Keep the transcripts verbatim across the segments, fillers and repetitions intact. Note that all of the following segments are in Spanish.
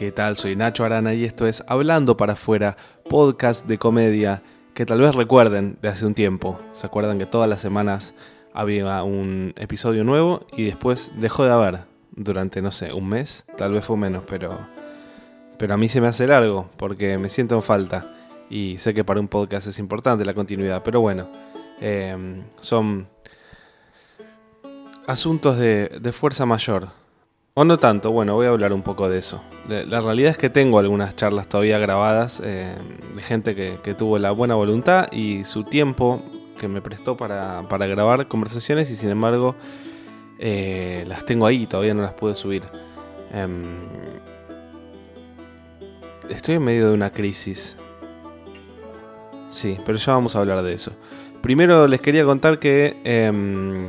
¿Qué tal? Soy Nacho Arana y esto es Hablando para Afuera, podcast de comedia que tal vez recuerden de hace un tiempo. ¿Se acuerdan que todas las semanas había un episodio nuevo y después dejó de haber durante, no sé, un mes? Tal vez fue menos, pero, pero a mí se me hace largo porque me siento en falta y sé que para un podcast es importante la continuidad, pero bueno, eh, son asuntos de, de fuerza mayor. O no tanto, bueno, voy a hablar un poco de eso. La realidad es que tengo algunas charlas todavía grabadas eh, de gente que, que tuvo la buena voluntad y su tiempo que me prestó para, para grabar conversaciones y sin embargo eh, las tengo ahí, todavía no las pude subir. Eh, estoy en medio de una crisis. Sí, pero ya vamos a hablar de eso. Primero les quería contar que... Eh,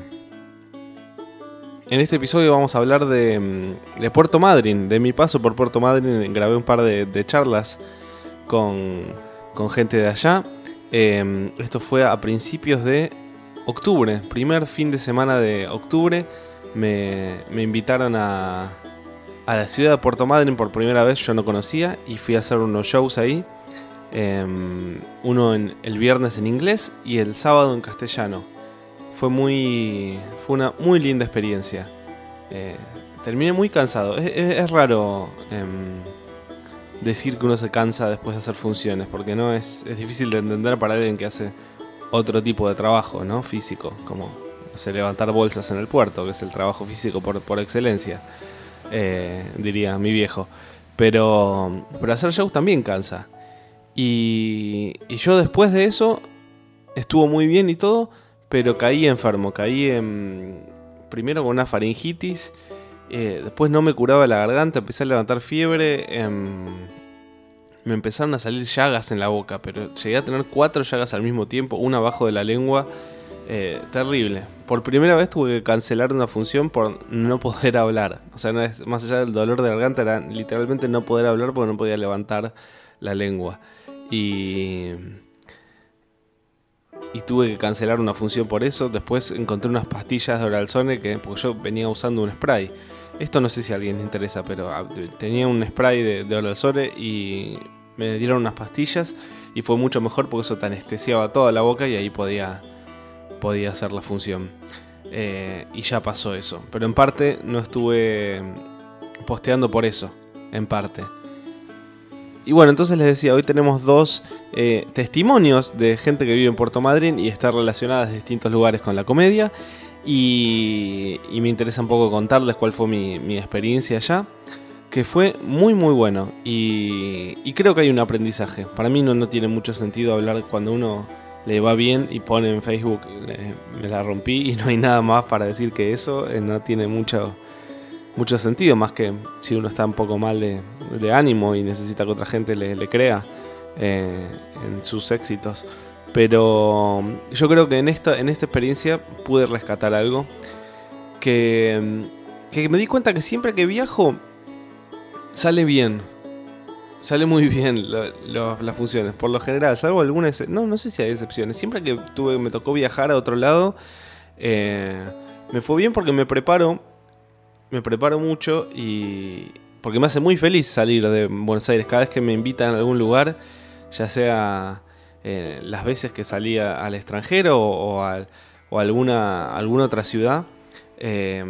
En este episodio vamos a hablar de, de Puerto Madryn, de mi paso por Puerto Madryn. Grabé un par de, de charlas con, con gente de allá. Eh, esto fue a principios de octubre, primer fin de semana de octubre. Me, me invitaron a, a la ciudad de Puerto Madryn por primera vez, yo no conocía, y fui a hacer unos shows ahí. Eh, uno en, el viernes en inglés y el sábado en castellano. Fue muy fue una muy linda experiencia. Eh, terminé muy cansado. Es, es, es raro eh, decir que uno se cansa después de hacer funciones, porque no es, es difícil de entender para alguien que hace otro tipo de trabajo, ¿no? Físico, como no sé, levantar bolsas en el puerto, que es el trabajo físico por, por excelencia, eh, diría mi viejo. Pero, pero hacer shows también cansa. Y, y yo después de eso estuvo muy bien y todo, pero caí enfermo, caí en, primero con una faringitis, eh, después no me curaba la garganta, empecé a levantar fiebre, eh, me empezaron a salir llagas en la boca, pero llegué a tener cuatro llagas al mismo tiempo, una abajo de la lengua, eh, terrible. Por primera vez tuve que cancelar una función por no poder hablar, o sea, no es, más allá del dolor de garganta era literalmente no poder hablar porque no podía levantar la lengua. Y... Y tuve que cancelar una función por eso. Después encontré unas pastillas de Oralzone, que, porque yo venía usando un spray. Esto no sé si a alguien le interesa, pero tenía un spray de, de Oralzone y me dieron unas pastillas. Y fue mucho mejor porque eso te anestesiaba toda la boca y ahí podía, podía hacer la función. Eh, y ya pasó eso. Pero en parte no estuve posteando por eso. En parte. Y bueno, entonces les decía, hoy tenemos dos eh, testimonios de gente que vive en Puerto Madryn y está relacionada de distintos lugares con la comedia. Y, y me interesa un poco contarles cuál fue mi, mi experiencia allá, que fue muy muy bueno. Y, y creo que hay un aprendizaje. Para mí no, no tiene mucho sentido hablar cuando uno le va bien y pone en Facebook, eh, me la rompí y no hay nada más para decir que eso. Eh, no tiene mucho... mucho sentido, más que si uno está un poco mal de, de ánimo y necesita que otra gente le, le crea eh, en sus éxitos. Pero yo creo que en esta, en esta experiencia pude rescatar algo que, que me di cuenta que siempre que viajo sale bien, sale muy bien lo, lo, las funciones, por lo general, salvo algunas, no, no sé si hay excepciones. Siempre que tuve, me tocó viajar a otro lado, eh, me fue bien porque me preparo Me preparo mucho y porque me hace muy feliz salir de Buenos Aires. Cada vez que me invitan a algún lugar, ya sea eh, las veces que salí al extranjero o, o, a, o a alguna, alguna otra ciudad, eh,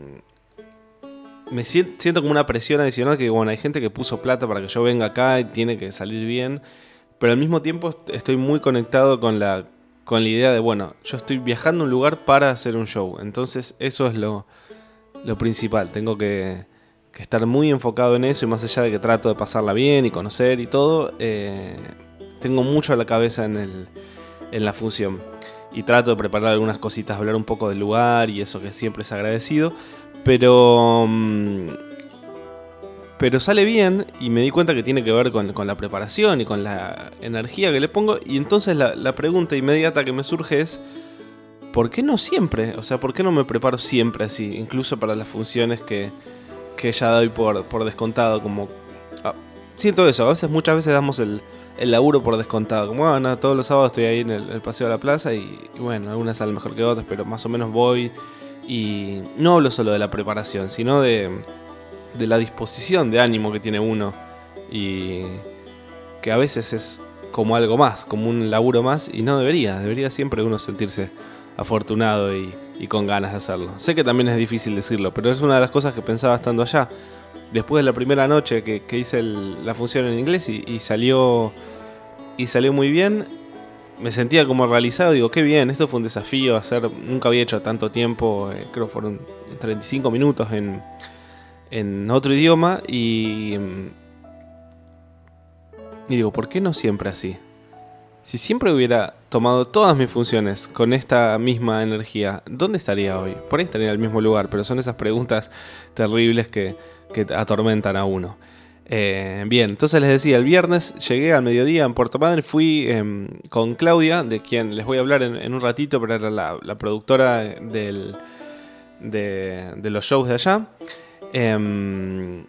me siento, siento como una presión adicional que bueno, hay gente que puso plata para que yo venga acá y tiene que salir bien, pero al mismo tiempo estoy muy conectado con la, con la idea de, bueno, yo estoy viajando a un lugar para hacer un show. Entonces eso es lo... Lo principal, tengo que, que estar muy enfocado en eso y más allá de que trato de pasarla bien y conocer y todo, eh, tengo mucho a la cabeza en, el, en la función y trato de preparar algunas cositas, hablar un poco del lugar y eso que siempre es agradecido, pero, pero sale bien y me di cuenta que tiene que ver con, con la preparación y con la energía que le pongo y entonces la, la pregunta inmediata que me surge es: ¿por qué no siempre? O sea, ¿por qué no me preparo siempre así? Incluso para las funciones que, que ya doy por, por descontado. Como ah, siento eso, a veces, muchas veces damos el, el laburo por descontado. Como, bueno, ah, todos los sábados estoy ahí en el, el paseo de la plaza y, y bueno, algunas salen mejor que otras, pero más o menos voy. Y no hablo solo de la preparación, sino de, de la disposición de ánimo que tiene uno y que a veces es como algo más, como un laburo más y no debería, debería siempre uno sentirse afortunado y, y con ganas de hacerlo. Sé que también es difícil decirlo, pero es una de las cosas que pensaba estando allá. Después de la primera noche que, que hice el, la función en inglés y, y salió y salió muy bien, me sentía como realizado. Digo, qué bien, esto fue un desafío hacer, nunca había hecho tanto tiempo, eh, creo que fueron treinta y cinco minutos en, en otro idioma y, y digo, ¿por qué no siempre así? Si siempre hubiera tomado todas mis funciones con esta misma energía, ¿dónde estaría hoy? Por ahí estaría en el mismo lugar, pero son esas preguntas terribles que, que atormentan a uno. Eh, bien, entonces les decía, el viernes llegué al mediodía en Puerto Madryn, fui eh, con Claudia, de quien les voy a hablar en, en un ratito, pero era la, la productora del, de, de los shows de allá. Eh,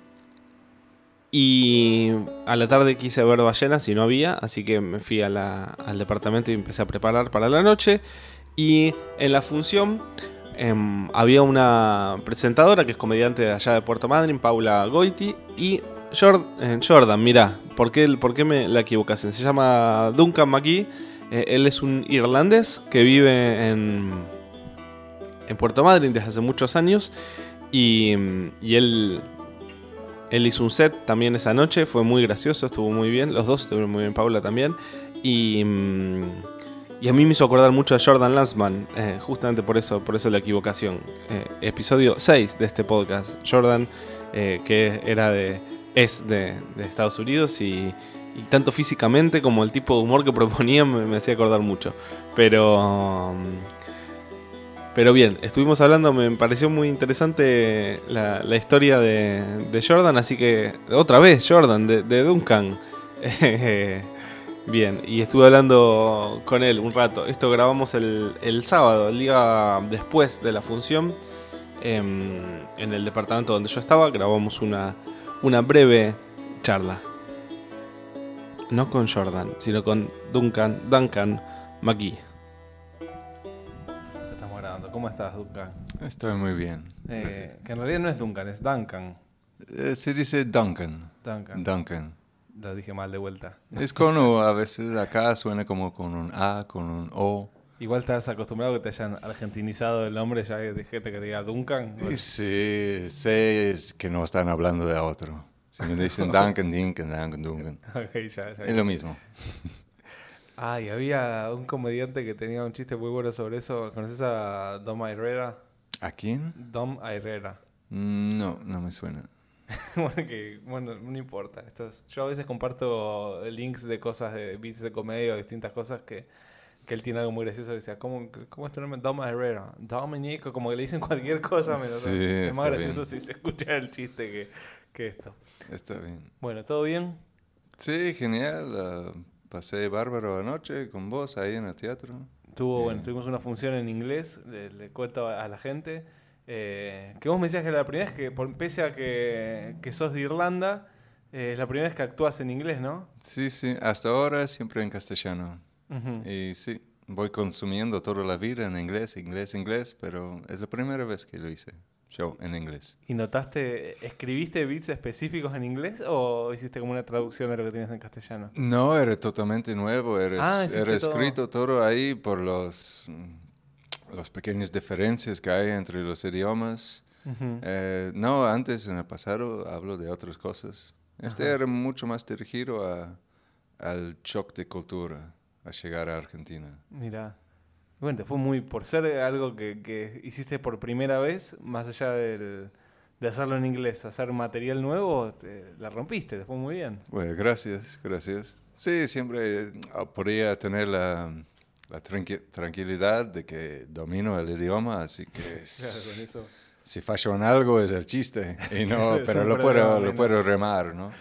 Y a la tarde quise ver ballenas y no había, así que me fui a la, al departamento y empecé a preparar para la noche. Y en la función eh, había una presentadora que es comediante de allá de Puerto Madryn, Paula Goiti, y Jordan, eh, Jordan mirá, ¿por qué, ¿por qué me la equivocación? Se llama Duncan McGee, eh, él es un irlandés que vive en, en Puerto Madryn desde hace muchos años y, y él... Él hizo un set también esa noche, fue muy gracioso, estuvo muy bien, los dos estuvieron muy bien, Paula también. Y, y a mí me hizo acordar mucho a Jordan Lansman, eh, justamente por eso, por eso la equivocación. Eh, episodio seis de este podcast, Jordan, eh, que era de, es de, de Estados Unidos y, y tanto físicamente como el tipo de humor que proponía me, me hacía acordar mucho. Pero... Um, Pero bien, estuvimos hablando, me pareció muy interesante la, la historia de, de Jordan, así que otra vez Jordan, de, de Duncan. Bien, y estuve hablando con él un rato. Esto grabamos el, el sábado, el día después de la función, en, en el departamento donde yo estaba, grabamos una, una breve charla. No con Jordan, sino con Duncan, Duncan McGee. ¿Cómo estás, Duncan? Estoy muy bien. Eh, que en realidad no es Duncan, es Duncan. Eh, se dice Duncan. Duncan. Duncan. Lo dije mal de vuelta. Es con U, a veces acá suena como con un A, con un O. Igual estás acostumbrado a que te hayan argentinizado el nombre, ya hay gente que diga Duncan. Sí, sé que no están hablando de otro. Si me dicen Duncan, Duncan, Duncan, Duncan. Okay, ya, ya. Es lo mismo. Ay, había un comediante que tenía un chiste muy bueno sobre eso. ¿Conoces a Dom Herrera? ¿A quién? Dom Herrera. No, no me suena. bueno, que, bueno, no importa. Esto es, yo a veces comparto links de cosas, de beats de comedia o distintas cosas que, que él tiene algo muy gracioso. Que decía, ¿cómo, ¿cómo es tu nombre? Dom Herrera. Dominic, como que le dicen cualquier cosa. Menos, sí, es más gracioso bien. si se escucha el chiste que, que esto. Está bien. Bueno, ¿todo bien? Sí, genial. Uh, pasé bárbaro anoche con vos ahí en el teatro. Tuvo, eh. bueno, tuvimos una función en inglés, le, le cuento a, a la gente, eh, que vos me decías que la primera vez que, por, pese a que, que sos de Irlanda, eh, es la primera vez que actúas en inglés, ¿no? Sí, sí, hasta ahora siempre en castellano. Uh-huh. Y sí, voy consumiendo toda la vida en inglés, inglés, inglés, pero es la primera vez que lo hice, yo en inglés. ¿Y notaste, escribiste beats específicos en inglés o hiciste como una traducción de lo que tienes en castellano? No, era totalmente nuevo, era, Ah, era escrito todo... todo ahí por los, las pequeñas diferencias que hay entre los idiomas. Uh-huh. Eh, no, antes en el pasado hablo de otras cosas. Este uh-huh. era mucho más dirigido a, al shock de cultura, a llegar a Argentina. Mira, bueno, fue muy, por ser algo que, que hiciste por primera vez, más allá del, de hacerlo en inglés, hacer material nuevo, te, la rompiste, te fue muy bien. Bueno, gracias, gracias. Sí, siempre podría tener la, la tranqui- tranquilidad de que domino el idioma, así que claro, con eso. Si fallo en algo es el chiste, y no, pero lo puedo, lo puedo remar, ¿no?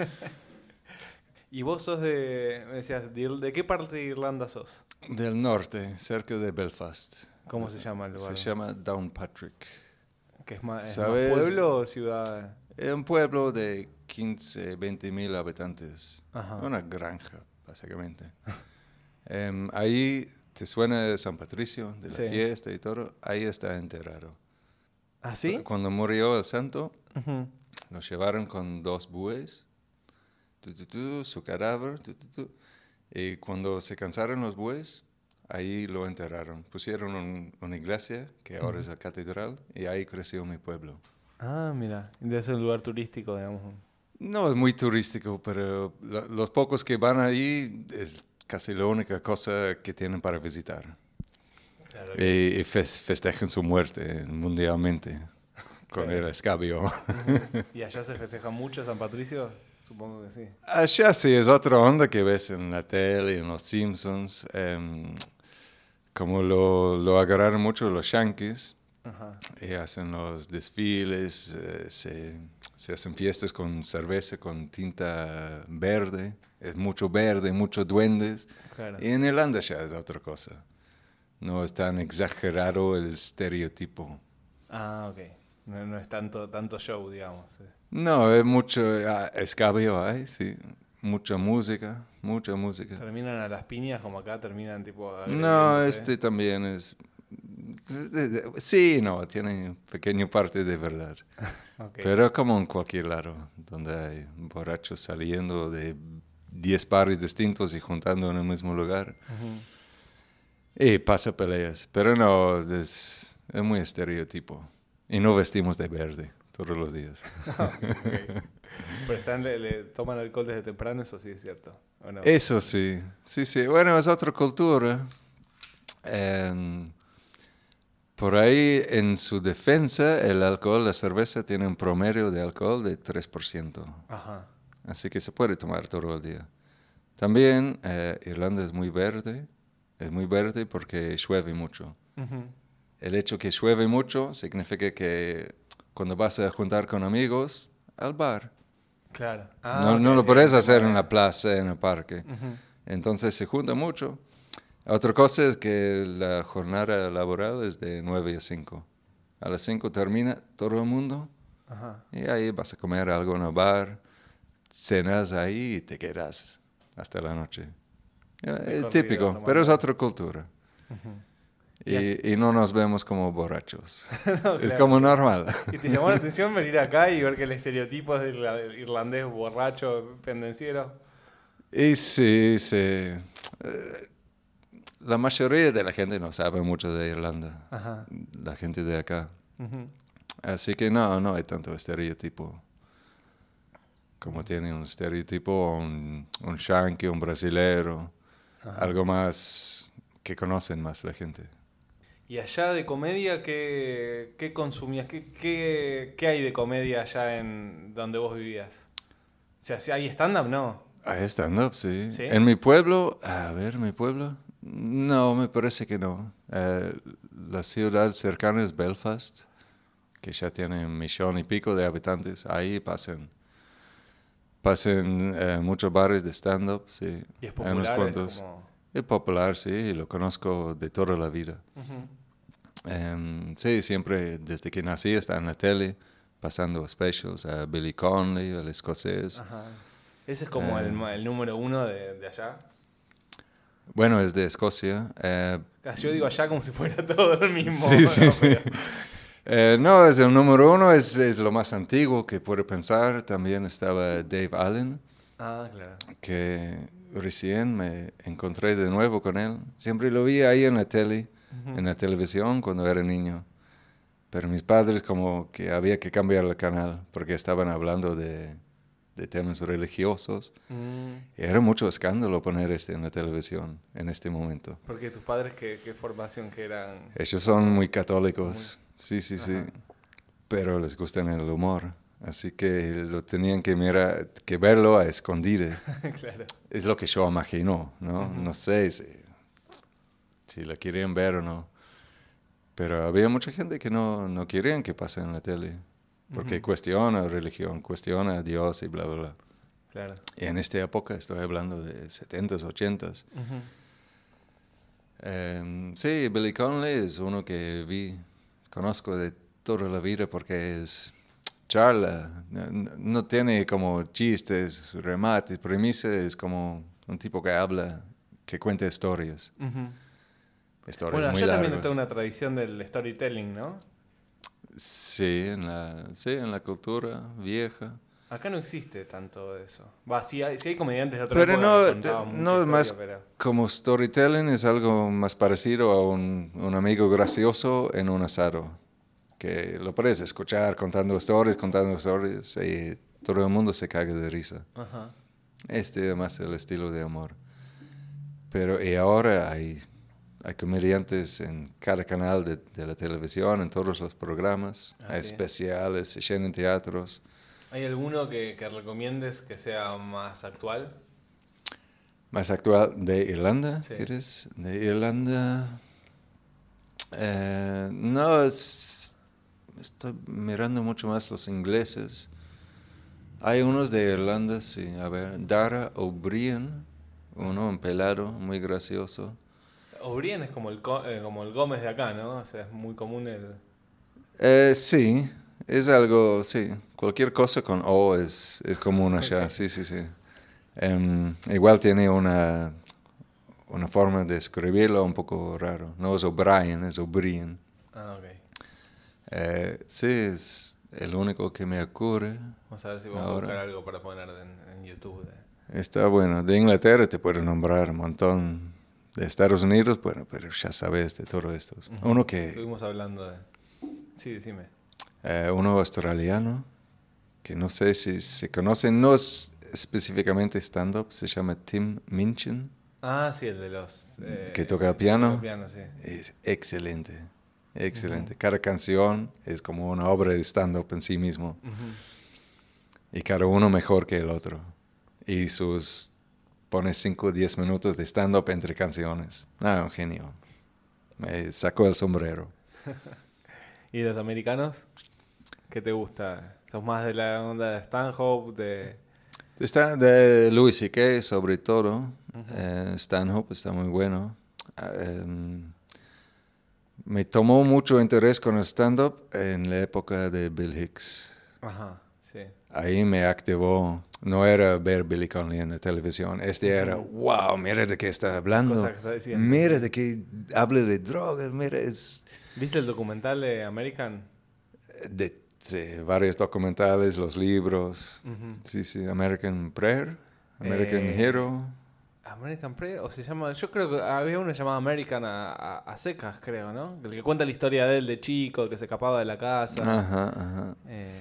¿Y vos sos de, me decías, de, de qué parte de Irlanda sos? Del norte, cerca de Belfast. ¿Cómo se llama el lugar? Se llama Downpatrick. ¿Que es más, es más pueblo o ciudad? Es un pueblo de quince, veinte mil habitantes. Ajá. Una granja, básicamente. um, ahí, ¿te suena San Patricio, de la sí. fiesta y todo? Ahí está enterrado. ¿Ah, sí? Cuando murió el santo, uh-huh. Los llevaron con dos bueyes, tu, tu, tu, su cadáver, tu, tu, tu. Y cuando se cansaron los bueyes, ahí lo enterraron. Pusieron un, una iglesia, que ahora uh-huh. es la catedral, y ahí creció mi pueblo. Ah, mira, debe ser un lugar turístico, digamos. No es muy turístico, pero lo, los pocos que van ahí es casi la única cosa que tienen para visitar. Claro que... Y, y fes, festejan su muerte mundialmente con claro. el escabio. Uh-huh. ¿Y allá se festeja mucho San Patricio? Supongo que sí. Allá sí, es otra onda que ves en la tele, en los Simpsons. Um, como lo, lo agarraron mucho los yankees. Ajá. Y hacen los desfiles, eh, se, se hacen fiestas con cerveza, con tinta verde. Es mucho verde, muchos duendes. Claro. Y en Irlanda ya es otra cosa. No es tan exagerado el estereotipo. Ah, ok. No, no es tanto, tanto show, digamos. No, es mucho ah, escabio hay, sí. Mucha música, mucha música. ¿Terminan a las piñas como acá? ¿Terminan tipo...? No, este también es... Sí, no, tiene pequeña parte de verdad. Okay. Pero como en cualquier lado, donde hay borrachos saliendo de diez bares distintos y juntando en el mismo lugar. Uh-huh. Y pasa peleas. Pero no, es, es muy estereotipo. Y no vestimos de verde todos los días. Okay. Pero están, le, le toman alcohol desde temprano, eso sí es cierto. ¿O no? Eso sí, sí, sí. Bueno, es otra cultura. Um, Por ahí, en su defensa, el alcohol, la cerveza, tiene un promedio de alcohol de tres por ciento. Ajá. Así que se puede tomar todo el día. También, eh, Irlanda es muy verde. Es muy verde porque llueve mucho. Uh-huh. El hecho que llueve mucho significa que cuando vas a juntar con amigos, al bar. Claro. Ah, no okay, no lo sí, puedes sí, hacer sí. en la plaza, en el parque. Uh-huh. Entonces se junta mucho. Otra cosa es que la jornada laboral es de nueve a cinco. A las cinco termina todo el mundo. Ajá. Y ahí vas a comer algo en el bar, cenas ahí y te quedas hasta la noche. Es típico, tomando. Pero es otra cultura. Uh-huh. Y, y no nos vemos como borrachos. No, es claro, como normal. ¿Y te llamó la atención venir acá y ver que el estereotipo es del irlandés borracho, pendenciero? Y sí, sí. Eh, La mayoría de la gente no sabe mucho de Irlanda, ajá. La gente de acá. Uh-huh. Así que no, no hay tanto estereotipo. Como uh-huh. tiene un estereotipo, un, un shanky, un brasilero, ajá. Algo más que conocen más la gente. ¿Y allá de comedia qué, qué consumías? ¿Qué, qué, ¿Qué hay de comedia allá en donde vos vivías? O sea, ¿hay stand-up? No. Hay stand-up, sí. ¿Sí? En mi pueblo, a ver, mi pueblo... No, me parece que no. Eh, la ciudad cercana es Belfast, que ya tiene un millón y pico de habitantes. Ahí pasan, pasan eh, muchos bares de stand-up, sí. ¿Y es popular? Unos cuantos. Es, como... es popular, sí, lo conozco de toda la vida. Uh-huh. Um, sí, siempre desde que nací está en la tele, pasando specials a Billy Connolly, el escocés. Ajá. Ese es como eh, el, el número uno de, de allá. Bueno, es de Escocia. Eh, Yo digo allá como si fuera todo el mismo. Sí, sí, sí. Eh, no, es el número uno, es, es lo más antiguo que puedo pensar. También estaba Dave Allen, ah, claro. Que recién me encontré de nuevo con él. Siempre lo vi ahí en la tele, uh-huh. en la televisión cuando era niño. Pero mis padres como que había que cambiar el canal porque estaban hablando de... de temas religiosos. Mm. Era mucho escándalo poner este en la televisión en este momento. ¿Porque tus padres qué, qué formación que eran? Ellos son muy católicos, muy... sí, sí, ajá. Sí. Pero les gusta el humor. Así que lo tenían que mirar, que verlo a escondidas. Claro. Es lo que yo imagino, ¿no? Uh-huh. No sé si, si la querían ver o no. Pero había mucha gente que no, no querían que pase en la tele. Porque uh-huh. cuestiona religión, cuestiona a Dios y bla, bla, bla. Claro. Y en esta época estoy hablando de setentas, ochentas. Uh-huh. Um, sí, Billy Connolly es uno que vi, conozco de toda la vida porque es charla. No, no tiene como chistes, remates, premisas. Es como un tipo que habla, que cuenta historias. Uh-huh. Historias bueno, muy allá largas. También está una tradición del storytelling, ¿no? Sí, en la, sí, en la cultura vieja. Acá no existe tanto eso. Va, sí hay, sí hay comediantes de otra Pero época no, que te- contaban mucha no es historia, más pero... como storytelling, es algo más parecido a un, un amigo gracioso en un asado. Que lo puedes escuchar contando historias, contando historias, y todo el mundo se caga de risa. Ajá. Este es más el estilo de humor. Pero y ahora hay, hay comediantes en cada canal de, de la televisión, en todos los programas. Ah, Hay sí. especiales, se llenan teatros. ¿Hay alguno que, que recomiendes que sea más actual? Más actual de Irlanda, Sí. ¿quieres? De Irlanda. Eh, no, es- estoy mirando mucho más los ingleses. Hay unos de Irlanda, sí. A ver, Dara O'Brien, uno, un pelado, muy gracioso. O'Brien es como el, co- eh, como el Gómez de acá, ¿no? O sea, es muy común el... Eh, sí, es algo, sí. Cualquier cosa con O es, es común allá, Ok. sí, sí, sí. Em, igual tiene una, una forma de escribirlo un poco raro. No es O'Brien, es O'Brien. Ah, ok. Eh, sí, es el único que me ocurre. Vamos a ver si podemos Ahora. buscar algo para poner en, en YouTube. de- Está bueno. De Inglaterra te puedo nombrar un montón. De Estados Unidos, bueno, pero ya sabes de todo esto. Ujú. Uno que, Estuvimos hablando de... Sí, decime. eh, uno australiano, que no sé si se conoce, no es específicamente stand-up, se llama Tim Minchin, Ah, sí, el de los... eh, que toca el piano. el piano, sí. Es excelente, excelente. Cada canción es como una obra de stand-up en sí mismo. Ujú. Y cada uno mejor que el otro. Y sus... Pone cinco o diez minutos de stand-up entre canciones. Ah, un genio. Me sacó el sombrero. ¿Y los americanos? ¿Qué te gusta? ¿Sos más de la onda de Stanhope? De... Está de Louis C K sobre todo. Eh, Stanhope está muy bueno. Ah, em, me tomó mucho interés con el stand-up en la época de Bill Hicks. Ajá, sí. Ahí me activó. No era ver Billy Connolly en la televisión. Este era, wow, mira de qué está hablando. Cosa que está diciendo. Mira de qué habla de drogas. Mira, es ¿Viste el documental de American? de sí, varios documentales, los libros. Ujú. Sí, sí, American Prayer, American Eh, Hero. American Prayer, o se llama, yo creo que había uno llamado American a, a- a secas, creo, ¿no? El que cuenta la historia de él de chico, que se escapaba de la casa. Ajá, ajá. Eh,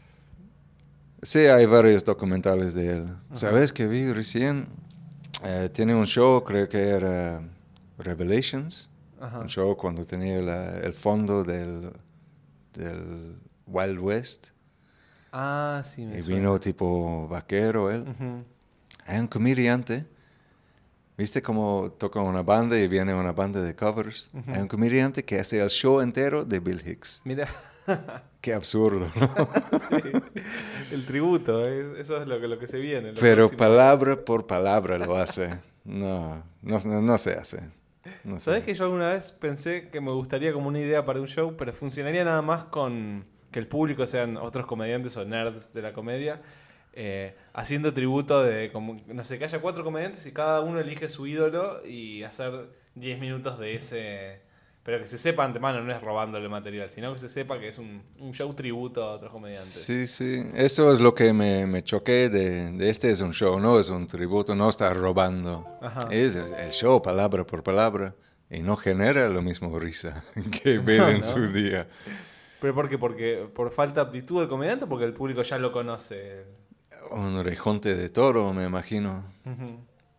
Sí, hay varios documentales de él. ¿Sabes qué vi recién? Eh, tiene un show, creo que era Revelations. ajá. Un show cuando tenía la- el fondo del, del Wild West. Ah, sí, me Y suena. vino tipo vaquero él. Ujú. Hay un comediante. ¿Viste cómo toca una banda y viene una banda de covers? Ujú. Hay un comediante que hace el show entero de Bill Hicks. Mira, Qué absurdo, ¿no? sí, el tributo, eh, eso es lo que, lo que se viene. lo Pero próximo. palabra por palabra lo hace. No, no, no, no se hace. No sé. ¿Sabés que yo alguna vez pensé que me gustaría como una idea para un show, pero funcionaría nada más con que el público sean otros comediantes o nerds de la comedia, eh, haciendo tributo de, como, no sé, que haya cuatro comediantes y cada uno elige su ídolo y hacer diez minutos de ese... Pero que se sepa antemano, no es robándole material, sino que se sepa que es un, un show tributo a otros comediantes. Sí, sí. Eso es lo que me, me choqué de, de este es un show, no es un tributo, no está robando. Ajá. Es el, el show palabra por palabra y no genera lo mismo risa que ver en No. su día. ¿Pero por qué? ¿Porque por falta de aptitud del comediante o porque el público ya lo conoce? Un rejunte de toro, me imagino. Ujú.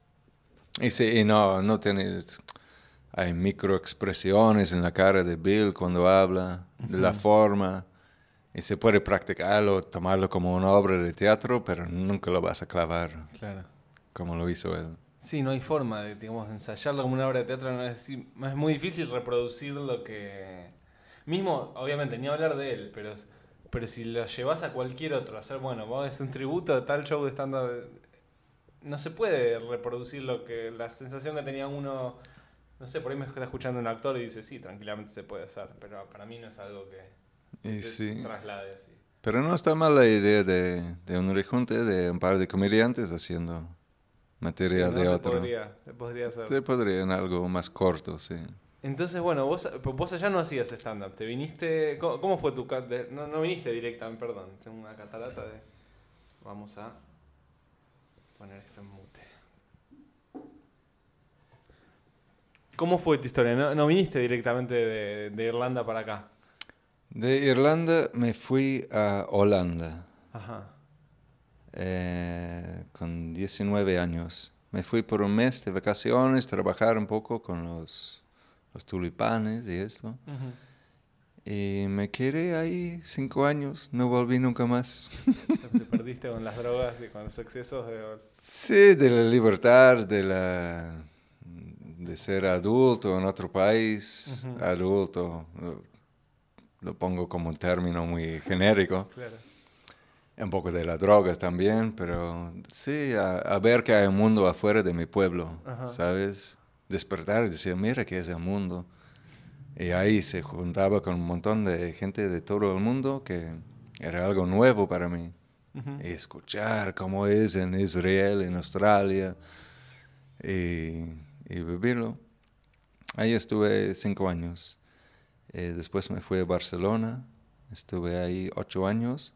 Y sí, y no, no tiene... Hay microexpresiones en la cara de Bill cuando habla, de la forma. Y se puede practicarlo, tomarlo como una obra de teatro, pero nunca lo vas a clavar Claro. como lo hizo él. Sí, no hay forma de, digamos, ensayarlo como una obra de teatro. No es, sí, es muy difícil reproducir lo que... Mismo, obviamente, ni hablar de él, pero, pero si lo llevas a cualquier otro, a hacer, bueno, vos es un tributo de tal show de stand-up, no se puede reproducir lo que la sensación que tenía uno... No sé, por ahí me está escuchando un actor y dice, sí, tranquilamente se puede hacer, pero para mí no es algo que Y se sí. traslade así. Pero no está mal la idea de, de un rejunte de un par de comediantes haciendo Sí, material ¿no? de Se otro. podría, se podría hacer. Se podría en algo más corto, sí. Entonces, bueno, vos, vos allá no hacías stand-up, te viniste... ¿Cómo, cómo fue tu... De, no, no viniste directamente, perdón, tengo una catarata de... Vamos a poner esto en mute. ¿Cómo fue tu historia? ¿No, no viniste directamente de, de Irlanda para acá? De Irlanda me fui a Holanda. Ajá. Eh, con diecinueve años. Me fui por un mes de vacaciones, trabajar un poco con los, los tulipanes y esto. Uh-huh. Y me quedé ahí cinco años, no volví nunca más. ¿Te perdiste con las drogas y con los excesos? De... Sí, de la libertad, de la de ser adulto en otro país. Uh-huh. Adulto, lo, lo pongo como un término muy genérico. Claro. Un poco de las drogas también, pero sí, a, a ver que hay un mundo afuera de mi pueblo, uh-huh. ¿sabes? Despertar y decir, mira que es el mundo. Y ahí se juntaba con un montón de gente de todo el mundo que era algo nuevo para mí. Uh-huh. Y escuchar cómo es en Israel, en Australia, y, y vivirlo. Ahí estuve cinco años. Y después me fui a Barcelona, estuve ahí ocho años.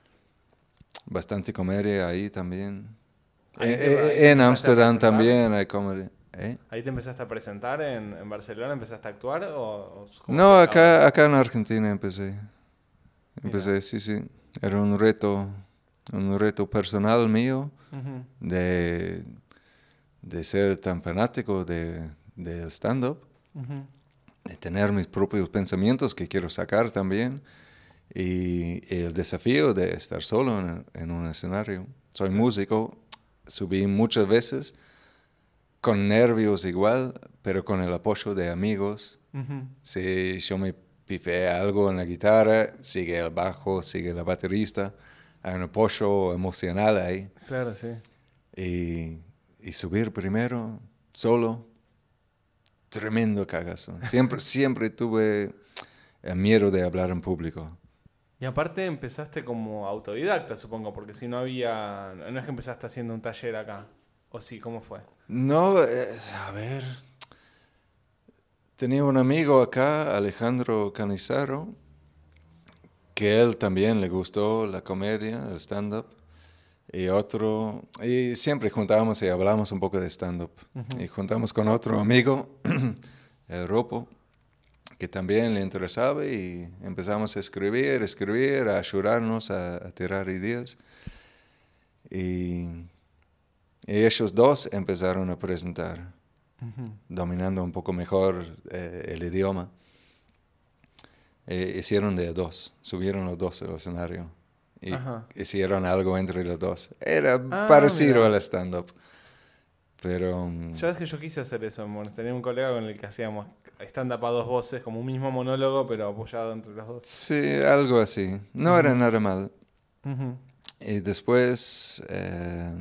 Bastante comedia ahí también. Ahí te, ahí eh, en Ámsterdam también hay comedia. ¿Eh? ¿Ahí te empezaste a presentar en, en Barcelona? ¿Empezaste a actuar? O, o no, acá, acá en Argentina empecé. Empecé, Mira. sí, sí. Era un reto, un reto personal mío uh-huh. de, de ser tan fanático de, de stand-up, uh-huh. de tener mis propios pensamientos que quiero sacar también. Y el desafío de estar solo en, en un escenario. Soy músico, subí muchas veces, con nervios igual, pero con el apoyo de amigos. Uh-huh. Si yo me pifé algo en la guitarra, sigue el bajo, sigue la baterista. Hay un apoyo emocional ahí. Claro, sí. Y, y subir primero, solo, tremendo cagazo. Siempre, siempre tuve el miedo de hablar en público. Y aparte empezaste como autodidacta, supongo, porque si no había... No es que empezaste haciendo un taller acá, ¿o sí? ¿Cómo fue? No, eh, a ver... Tenía un amigo acá, Alejandro Canizaro, que él también le gustó la comedia, el stand-up, y otro... Y siempre juntábamos y hablábamos un poco de stand-up. Uh-huh. Y juntamos con otro amigo, el Ropo, que también le interesaba, y empezamos a escribir, escribir, a ayudarnos a, a tirar ideas. Y, y ellos dos empezaron a presentar, uh-huh. dominando un poco mejor eh, el idioma. E hicieron de dos, subieron los dos al escenario y uh-huh. hicieron algo entre los dos. Era ah, parecido mira. al stand-up. Pero... Um, yo es que yo quise hacer eso, amor. Tenía un colega con el que hacíamos stand-up a dos voces, como un mismo monólogo, pero apoyado entre los dos. Sí, algo así. No uh-huh. era nada mal. Uh-huh. Y después eh,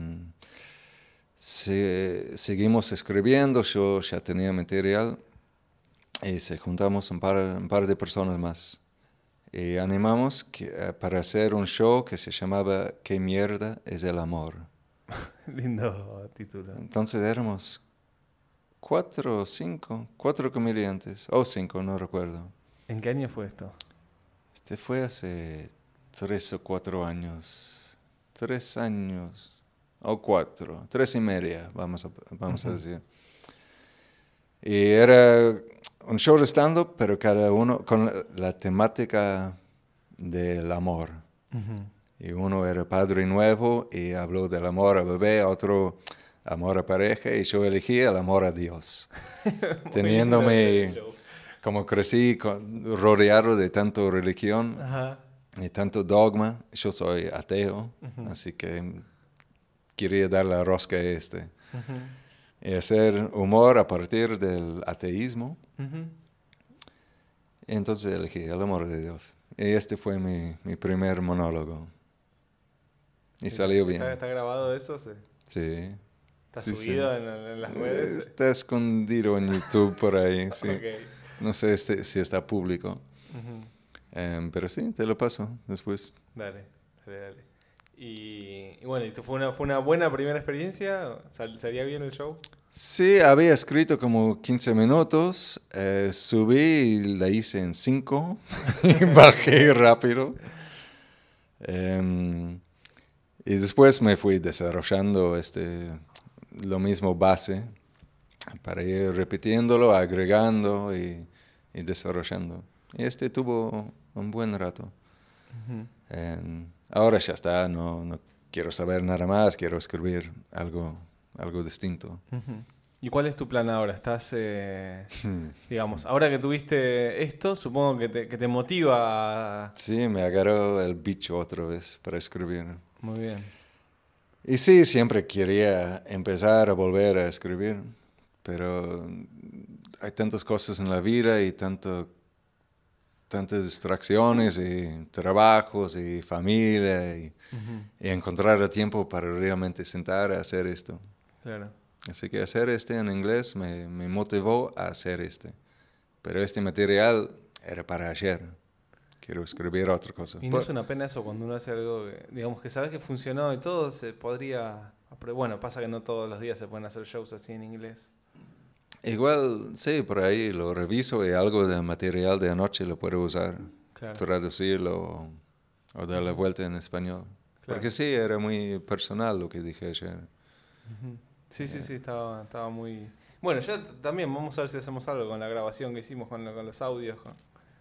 se, seguimos escribiendo, yo ya tenía material, y se juntamos un par, un par de personas más. Y animamos que, uh, para hacer un show que se llamaba ¿Qué mierda es el amor? Lindo título. Entonces éramos cuatro o cinco, cuatro comediantes, o cinco, no recuerdo. ¿En qué año fue esto? Este fue hace tres o cuatro años. Tres años, o cuatro, tres y media, vamos a, vamos uh-huh. a decir. Y era un show de stand-up, pero cada uno con la, la temática del amor. Uh-huh. Y uno era padre nuevo y habló del amor a bebé, otro amor a pareja, y yo elegí el amor a Dios. Teniéndome, como crecí con, rodeado de tanto religión uh-huh. y tanto dogma, yo soy ateo, uh-huh. así que quería dar la rosca a este. Uh-huh. Y hacer humor a partir del ateísmo. Uh-huh. Y entonces elegí el amor de Dios. Y este fue mi, mi primer monólogo. Y sí, salió bien. ¿Está, está grabado eso? Sí. Sí. ¿Está sí, subido sí. En, en las redes? Está escondido en YouTube por ahí, sí. Okay. No sé este, si está público. Uh-huh. um, pero sí, te lo paso después. Dale, dale, dale. Y, y bueno, ¿y fue una, fue una buena primera experiencia? ¿Sal, ¿Salía bien el show? Sí, había escrito como quince minutos, eh, subí y la hice en cinco y bajé rápido. Um, y después me fui desarrollando este, lo mismo base para ir repitiéndolo, agregando y, y desarrollando. Y este tuvo un buen rato. Uh-huh. Um, ahora ya está, no, no quiero saber nada más, quiero escribir algo, algo distinto. Uh-huh. ¿Y cuál es tu plan ahora? Estás, eh, digamos, ahora que tuviste esto, supongo que te, que te motiva a... Sí, me agarró el bicho otra vez para escribir. Muy bien. Y sí, siempre quería empezar a volver a escribir, pero hay tantas cosas en la vida y tanto, tantas distracciones y trabajos y familia y, uh-huh. y encontrar el tiempo para realmente sentar a hacer esto. Claro. Así que hacer este en inglés me, me motivó a hacer este. Pero este material era para ayer. Quiero escribir otra cosa. Y no Por... es una pena eso cuando uno hace algo, que, digamos, que sabes que funcionó y todo, se podría... Bueno, pasa que no todos los días se pueden hacer shows así en inglés. Igual, sí, por ahí lo reviso y algo del material de anoche lo puedo usar. Claro. Traducirlo o, o dar la vuelta en español. Claro. Porque sí, era muy personal lo que dije ayer. Uh-huh. Sí, sí, sí, estaba, estaba muy... Bueno, ya también vamos a ver si hacemos algo con la grabación que hicimos, con, con los audios. Con...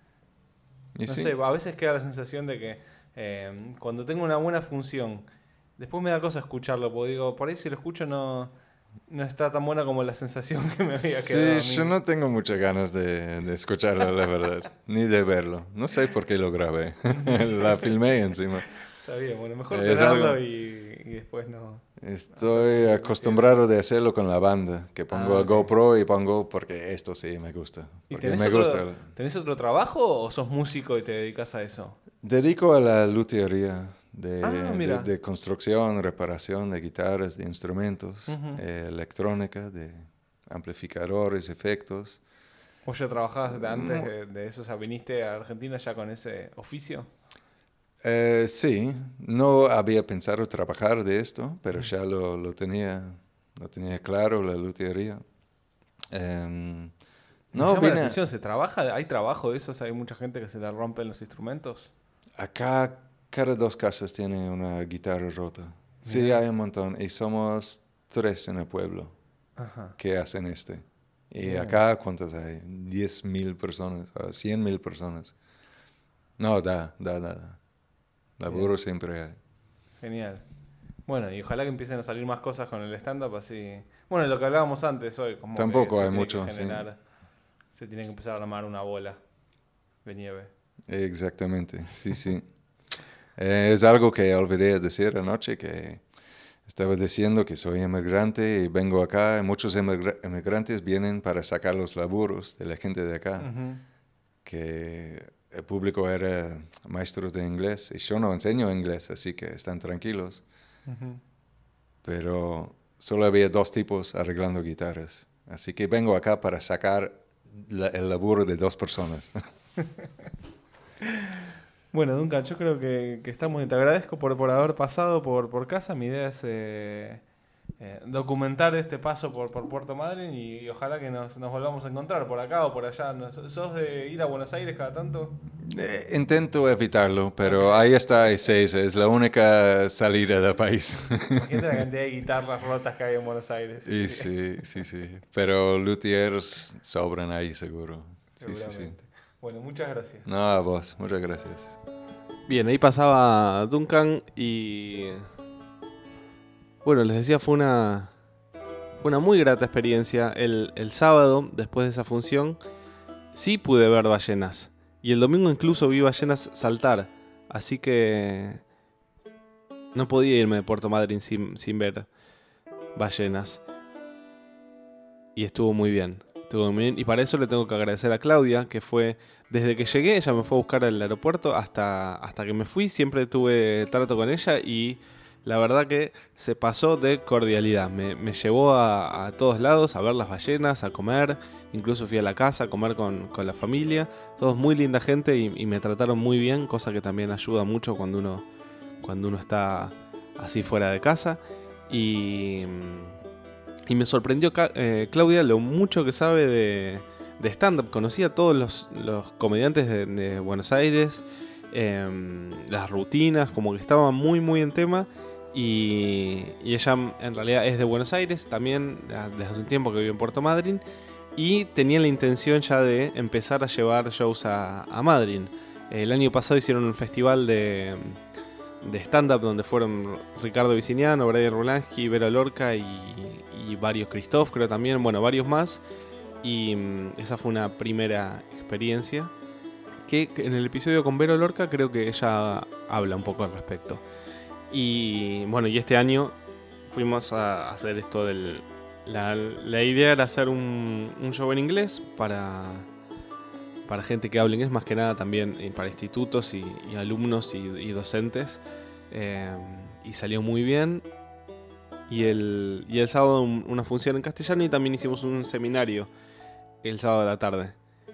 No sí? sé, a veces queda la sensación de que eh, cuando tengo una buena función, después me da cosa escucharlo, porque digo, por ahí si lo escucho no, no está tan buena como la sensación que me había quedado. Sí, yo no tengo muchas ganas de, de escucharlo, la verdad, ni de verlo. No sé por qué lo grabé, la filmé encima. Está bien, bueno, mejor tenerlo y, y después no... Estoy acostumbrado de hacerlo con la banda, que pongo ah, el GoPro y pongo porque esto sí me gusta. ¿Y tenés, me otro, gusta. ¿Tenés otro trabajo o sos músico y te dedicas a eso? Dedico a la luthiería de, ah, de, de construcción, reparación de guitarras, de instrumentos, uh-huh. eh, electrónica, de amplificadores, efectos. ¿Vos ya trabajabas antes de, de eso? O sea, ¿viniste a Argentina ya con ese oficio? Eh, sí, no había pensado trabajar de esto, pero ya lo, lo, tenía, lo tenía claro, la luthiería. Um, no, llama la atención, ¿se trabaja? ¿Hay trabajo de esos? ¿Hay mucha gente que se le rompen los instrumentos? Acá cada dos casas tiene una guitarra rota. Mira. Sí, hay un montón. Y somos tres en el pueblo Ajá. que hacen este. Y Bien. acá, ¿cuántos hay? diez mil personas, cien mil personas. No, da, da, da, da. Laburo Bien. siempre hay. Genial. Bueno, y ojalá que empiecen a salir más cosas con el stand-up así. Bueno, lo que hablábamos antes hoy. Como Tampoco hay mucho. Generar, sí. Se tiene que empezar a armar una bola de nieve. Exactamente, sí, sí. eh, es algo que olvidé decir anoche, que estaba diciendo que soy inmigrante y vengo acá. Y muchos emigra- inmigrantes vienen para sacar los laburos de la gente de acá. Uh-huh. Que... El público era maestros de inglés y yo no enseño inglés, así que están tranquilos. Uh-huh. Pero solo había dos tipos arreglando guitarras. Así que vengo acá para sacar la, el laburo de dos personas. Bueno, Duncan, yo creo que, que estamos bien. Te agradezco por, por haber pasado por, por casa. Mi idea es eh, eh, documentar este paso por, por Puerto Madryn y, y ojalá que nos, nos volvamos a encontrar por acá o por allá. ¿Sos de ir a Buenos Aires cada tanto? Eh, intento evitarlo, pero ahí está Ezeiza, es la única salida del país. Imagínate la cantidad de guitarras rotas que hay en Buenos Aires. Y sí, sí, sí. Pero luthiers sobran ahí seguro. Sí, sí, sí. Bueno, muchas gracias. No, a vos, muchas gracias. Bien, ahí pasaba Duncan y... Bueno, les decía, fue una, fue una muy grata experiencia. El, el sábado, después de esa función, sí pude ver ballenas. Y el domingo incluso vi ballenas saltar. Así que no podía irme de Puerto Madryn sin, sin ver ballenas. Y estuvo muy bien. Estuvo muy bien. Y para eso le tengo que agradecer a Claudia, que fue desde que llegué, ella me fue a buscar al aeropuerto hasta, hasta que me fui. Siempre tuve trato con ella y la verdad que se pasó de cordialidad. Me, me llevó a, a todos lados a ver las ballenas, a comer. Incluso fui a la casa a comer con, con la familia. Todos muy linda gente y, y me trataron muy bien, cosa que también ayuda mucho cuando uno, cuando uno está así fuera de casa. Y, y me sorprendió eh, Claudia lo mucho que sabe de, de stand-up. Conocía a todos los, los comediantes de, de Buenos Aires, eh, las rutinas, como que estaba muy muy en tema. Y, y ella en realidad es de Buenos Aires, también desde hace un tiempo que vive en Puerto Madryn, y tenía la intención ya de empezar a llevar shows a, a Madryn. El año pasado hicieron un festival de, de stand-up donde fueron Ricardo Viciniano, Brian Rulansky, Vero Lorca y, y varios, Christoph creo también, bueno, varios más. Y um, esa fue una primera experiencia que en el episodio con Vero Lorca creo que ella habla un poco al respecto. Y bueno, y este año fuimos a hacer esto del... La, la idea era hacer un, un show en inglés para, para gente que hable inglés, más que nada también para institutos y, y alumnos y, y docentes. Eh, y salió muy bien. Y el, y el sábado un, una función en castellano, y también hicimos un seminario el sábado de la tarde.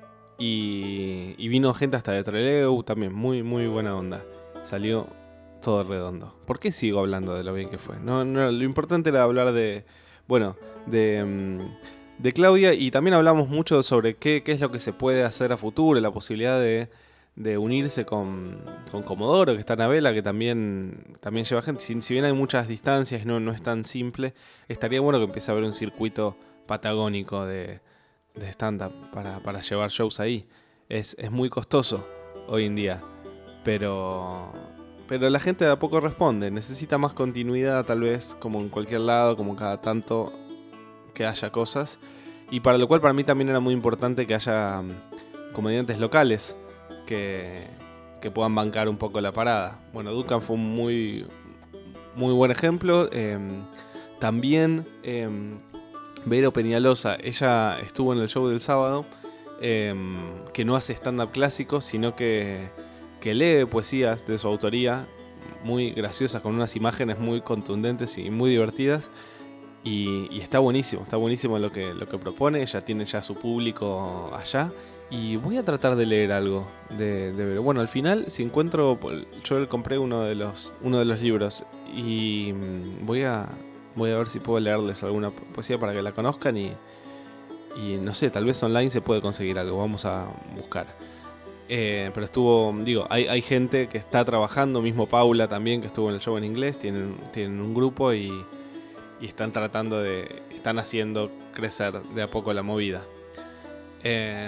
Y, y vino gente hasta de Trelew, también muy, muy buena onda. Salió todo redondo. ¿Por qué sigo hablando de lo bien que fue? No, no, lo importante era hablar de, bueno, de, de Claudia, y también hablamos mucho sobre qué, qué es lo que se puede hacer a futuro, la posibilidad de, de unirse con, con Comodoro, que está en Abela, que también, también lleva gente. Si, si bien hay muchas distancias, no, no es tan simple, estaría bueno que empiece a haber un circuito patagónico de, de stand-up para, para llevar shows ahí. Es, es muy costoso hoy en día, pero... Pero la gente de a poco responde, necesita más continuidad tal vez, como en cualquier lado, como cada tanto que haya cosas. Y para lo cual para mí también era muy importante que haya comediantes locales que, que puedan bancar un poco la parada. Bueno, Duncan fue un muy, muy buen ejemplo. Eh, también eh, Vero Peñalosa, ella estuvo en el show del sábado, eh, que no hace stand-up clásico, sino que... que lee poesías de su autoría, muy graciosas, con unas imágenes muy contundentes y muy divertidas, y, y está buenísimo, está buenísimo lo que, lo que propone. Ella tiene ya su público allá, y voy a tratar de leer algo de, de Vero. Bueno, al final, si encuentro, yo le compré uno de los, uno de los libros, y voy a, voy a ver si puedo leerles alguna poesía para que la conozcan, y, y no sé, tal vez online se puede conseguir algo, vamos a buscar. Eh, pero estuvo, digo, hay, hay gente que está trabajando, mismo Paula también, que estuvo en el show en inglés, tienen, tienen un grupo y, y están tratando de, están haciendo crecer de a poco la movida. Eh,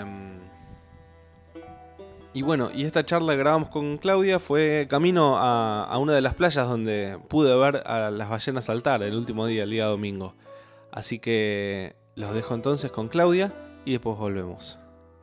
y bueno, y esta charla que grabamos con Claudia fue camino a, a una de las playas donde pude ver a las ballenas saltar el último día, el día domingo. Así que los dejo entonces con Claudia y después volvemos.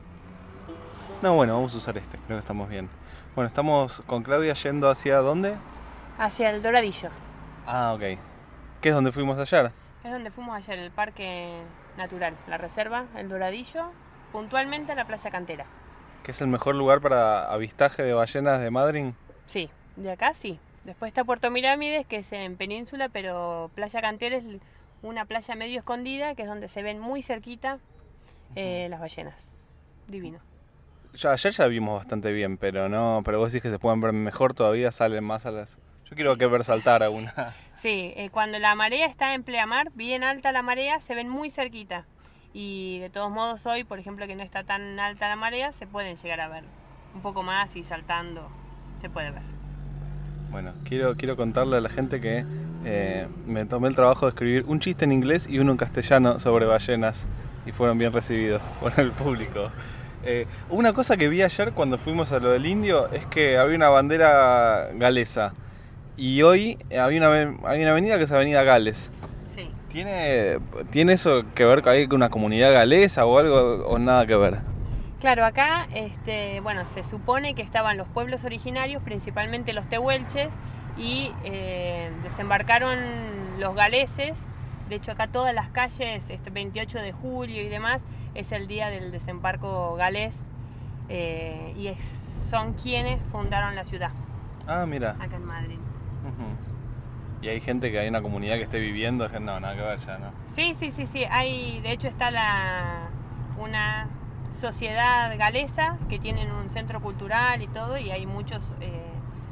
No, bueno, vamos a usar este, creo que estamos bien. Bueno, estamos con Claudia yendo hacia ¿dónde? Hacia el Doradillo. Ah, ok. ¿Qué es donde fuimos ayer? Es donde fuimos ayer, el Parque Natural, la reserva, el Doradillo, puntualmente a la Playa Cantera. ¿Que es el mejor lugar para avistaje de ballenas de Madryn? Sí, de acá sí. Después está Puerto Mirámides, que es en Península, pero Playa Cantera es una playa medio escondida, que es donde se ven muy cerquita eh, las ballenas. Divino. Ya, ayer ya vimos bastante bien, pero no, pero vos decís que se pueden ver mejor todavía, salen más a las... Yo quiero que ver saltar a una. Sí, eh, cuando la marea está en pleamar, bien alta la marea, se ven muy cerquita. Y de todos modos hoy, por ejemplo, que no está tan alta la marea, se pueden llegar a ver un poco más, y saltando se puede ver. Bueno, quiero, quiero contarle a la gente que eh, me tomé el trabajo de escribir un chiste en inglés y uno en castellano sobre ballenas, y fueron bien recibidos por el público. Eh, una cosa que vi ayer cuando fuimos a lo del Indio es que había una bandera galesa, y hoy había una, hay una avenida que es Avenida Gales. Sí. ¿Tiene, ¿Tiene eso que ver con hay una comunidad galesa o algo, o nada que ver? Claro, acá este, bueno, se supone que estaban los pueblos originarios, principalmente los tehuelches, y eh, desembarcaron los galeses. De hecho, acá todas las calles, este veintiocho de julio y demás, es el día del desembarco galés, eh, y es, son quienes fundaron la ciudad. Ah, mira. Acá en Madrid. Uh-huh. Y hay gente que hay una comunidad que esté viviendo, no, nada que ver ya, ¿no? Sí, sí, sí, sí. Hay, de hecho está la una sociedad galesa que tienen un centro cultural y todo, y hay muchos eh,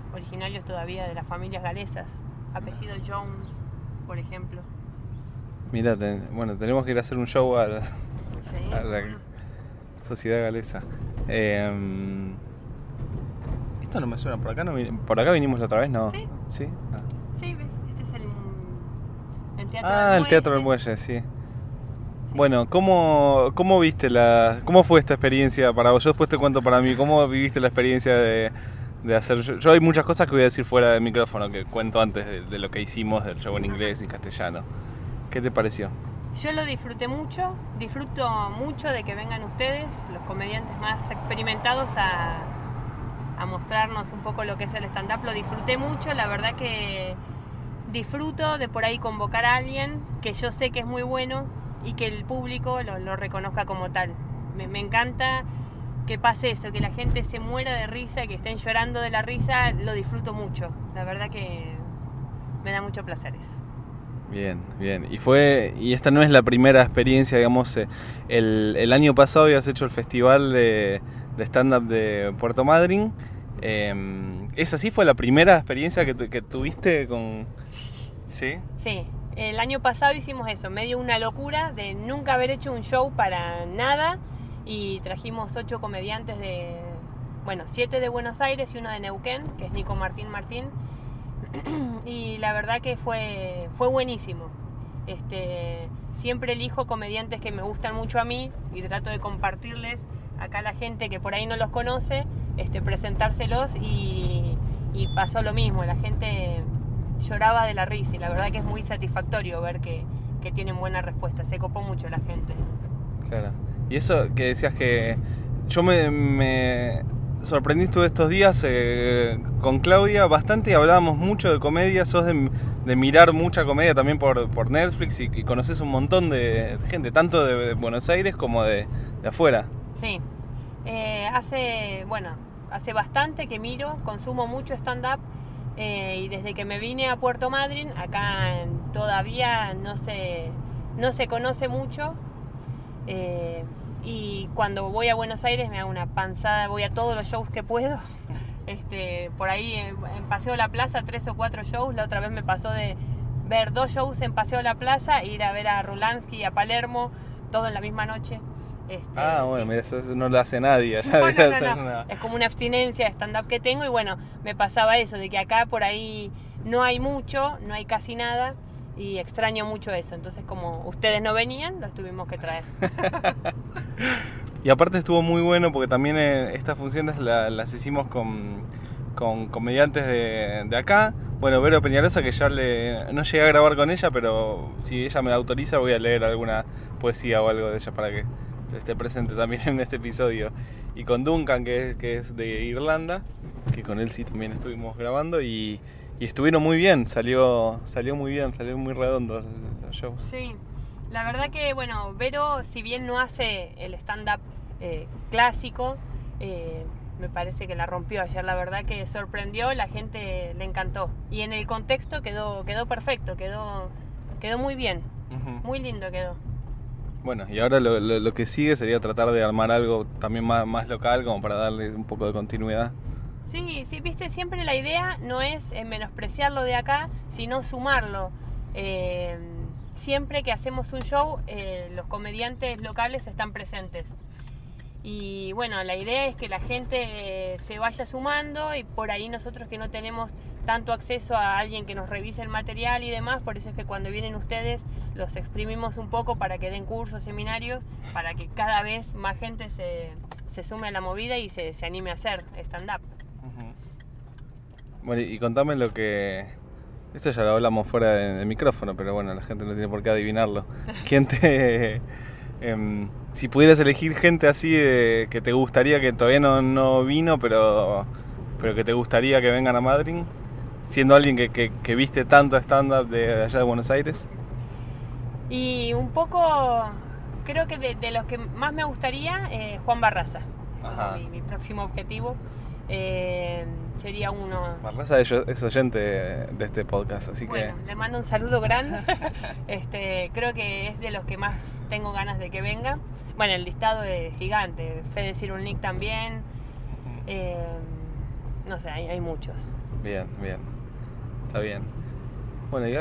originarios todavía de las familias galesas. Apellido Jones, por ejemplo. Mirá, ten, bueno, tenemos que ir a hacer un show a la, Sí, a la bueno. Sociedad Galesa. Eh, esto no me suena, por acá no vin- por acá vinimos la otra vez, ¿no? Sí. ¿Sí? Ah, Sí, ves, este es el, el teatro Ah, del el Teatro del Muelle. Muelle, sí. Sí. Bueno, ¿cómo, ¿cómo viste la... ¿Cómo fue esta experiencia para vos? Yo después te cuento para mí. ¿Cómo viviste la experiencia de, de hacer... Yo, yo hay muchas cosas que voy a decir fuera del micrófono, que cuento antes de, de lo que hicimos, del show en inglés y castellano. ¿Qué te pareció? Yo lo disfruté mucho, disfruto mucho de que vengan ustedes, los comediantes más experimentados, a, a mostrarnos un poco lo que es el stand-up. Lo disfruté mucho, la verdad que disfruto de por ahí convocar a alguien que yo sé que es muy bueno y que el público lo, lo reconozca como tal. Me, me encanta que pase eso, que la gente se muera de risa, que estén llorando de la risa, lo disfruto mucho. La verdad que me da mucho placer eso. Bien, bien. Y fue y esta no es la primera experiencia, digamos, eh, el, el año pasado habías hecho el festival de, de stand-up de Puerto Madryn. Eh, ¿Esa sí fue la primera experiencia que, tu- que tuviste con...? ¿Sí? Sí, el año pasado hicimos eso, medio una locura de nunca haber hecho un show para nada y trajimos ocho comediantes de, bueno, siete de Buenos Aires y uno de Neuquén, que es Nico Martín Martín, y la verdad que fue, fue buenísimo. Este, siempre elijo comediantes que me gustan mucho a mí y trato de compartirles acá a la gente que por ahí no los conoce, este, presentárselos y, y pasó lo mismo, la gente lloraba de la risa y la verdad que es muy satisfactorio ver que, que tienen buena respuesta, se copó mucho la gente. Claro. Y eso que decías que yo me, me sorprendí todos estos días eh, con Claudia bastante y hablábamos mucho de comedia, sos de, de mirar mucha comedia también por, por Netflix y, y conoces un montón de gente, tanto de, de Buenos Aires como de, de afuera. Sí, eh, hace, bueno, hace bastante que miro, consumo mucho stand-up eh, y desde que me vine a Puerto Madryn, acá todavía no se, no se conoce mucho. Eh, y cuando voy a Buenos Aires me hago una panzada, voy a todos los shows que puedo. Este, por ahí en, en Paseo La Plaza, tres o cuatro shows. La otra vez me pasó de ver dos shows en Paseo La Plaza e ir a ver a Rulansky y a Palermo, todo en la misma noche. Este, Ah, bueno, sí. mira, eso no lo hace nadie allá. No, debe no, ser no, no. una- Es como una abstinencia de stand-up que tengo y bueno, me pasaba eso, de que acá por ahí no hay mucho, no hay casi nada y extraño mucho eso. Entonces como ustedes no venían, los tuvimos que traer. Y aparte estuvo muy bueno porque también eh, estas funciones la- las hicimos con, con comediantes de, de acá. Bueno, Vero Peñalosa, que ya le, no llegué a grabar con ella, pero si ella me autoriza voy a leer alguna poesía o algo de ella para que esté presente también en este episodio. Y con Duncan, que es, que es de Irlanda, que con él sí también estuvimos grabando y, y estuvieron muy bien, salió, salió muy bien, salió muy redondo el, el show. Sí, la verdad que, bueno, Vero, si bien no hace el stand-up eh, clásico, eh, me parece que la rompió ayer, la verdad que sorprendió, la gente le encantó. Y en el contexto quedó, quedó perfecto, quedó, quedó muy bien, Ujú. muy lindo quedó. Bueno, y ahora lo, lo, lo que sigue sería tratar de armar algo también más, más local, como para darle un poco de continuidad. Sí, sí, viste, siempre la idea no es eh, menospreciar lo de acá, sino sumarlo. Eh, siempre que hacemos un show, eh, los comediantes locales están presentes. Y bueno, la idea es que la gente eh, se vaya sumando y por ahí nosotros que no tenemos tanto acceso a alguien que nos revise el material y demás, por eso es que cuando vienen ustedes los exprimimos un poco para que den cursos, seminarios, para que cada vez más gente se, se sume a la movida y se, se anime a hacer stand-up. Bueno, y contame lo que... Esto ya lo hablamos fuera de, de micrófono, pero bueno, la gente no tiene por qué adivinarlo. ¿Quién te... em, si pudieras elegir gente así de, que te gustaría, que todavía no, no vino, pero, pero que te gustaría que vengan a Madryn, siendo alguien que, que, que viste tanto stand-up de allá de Buenos Aires. Y un poco, creo que de, de los que más me gustaría, eh, Juan Barraza, Ajá. mi, mi próximo objetivo. Eh, sería uno. Barraza es es oyente de este podcast, así Bueno, le mando un saludo grande. este, creo que es de los que más tengo ganas de que venga. Bueno, el listado es gigante. Fede Cirulnik también. Eh, no sé, hay, hay muchos. que... Bien, bien. Está bien. Bueno, y a-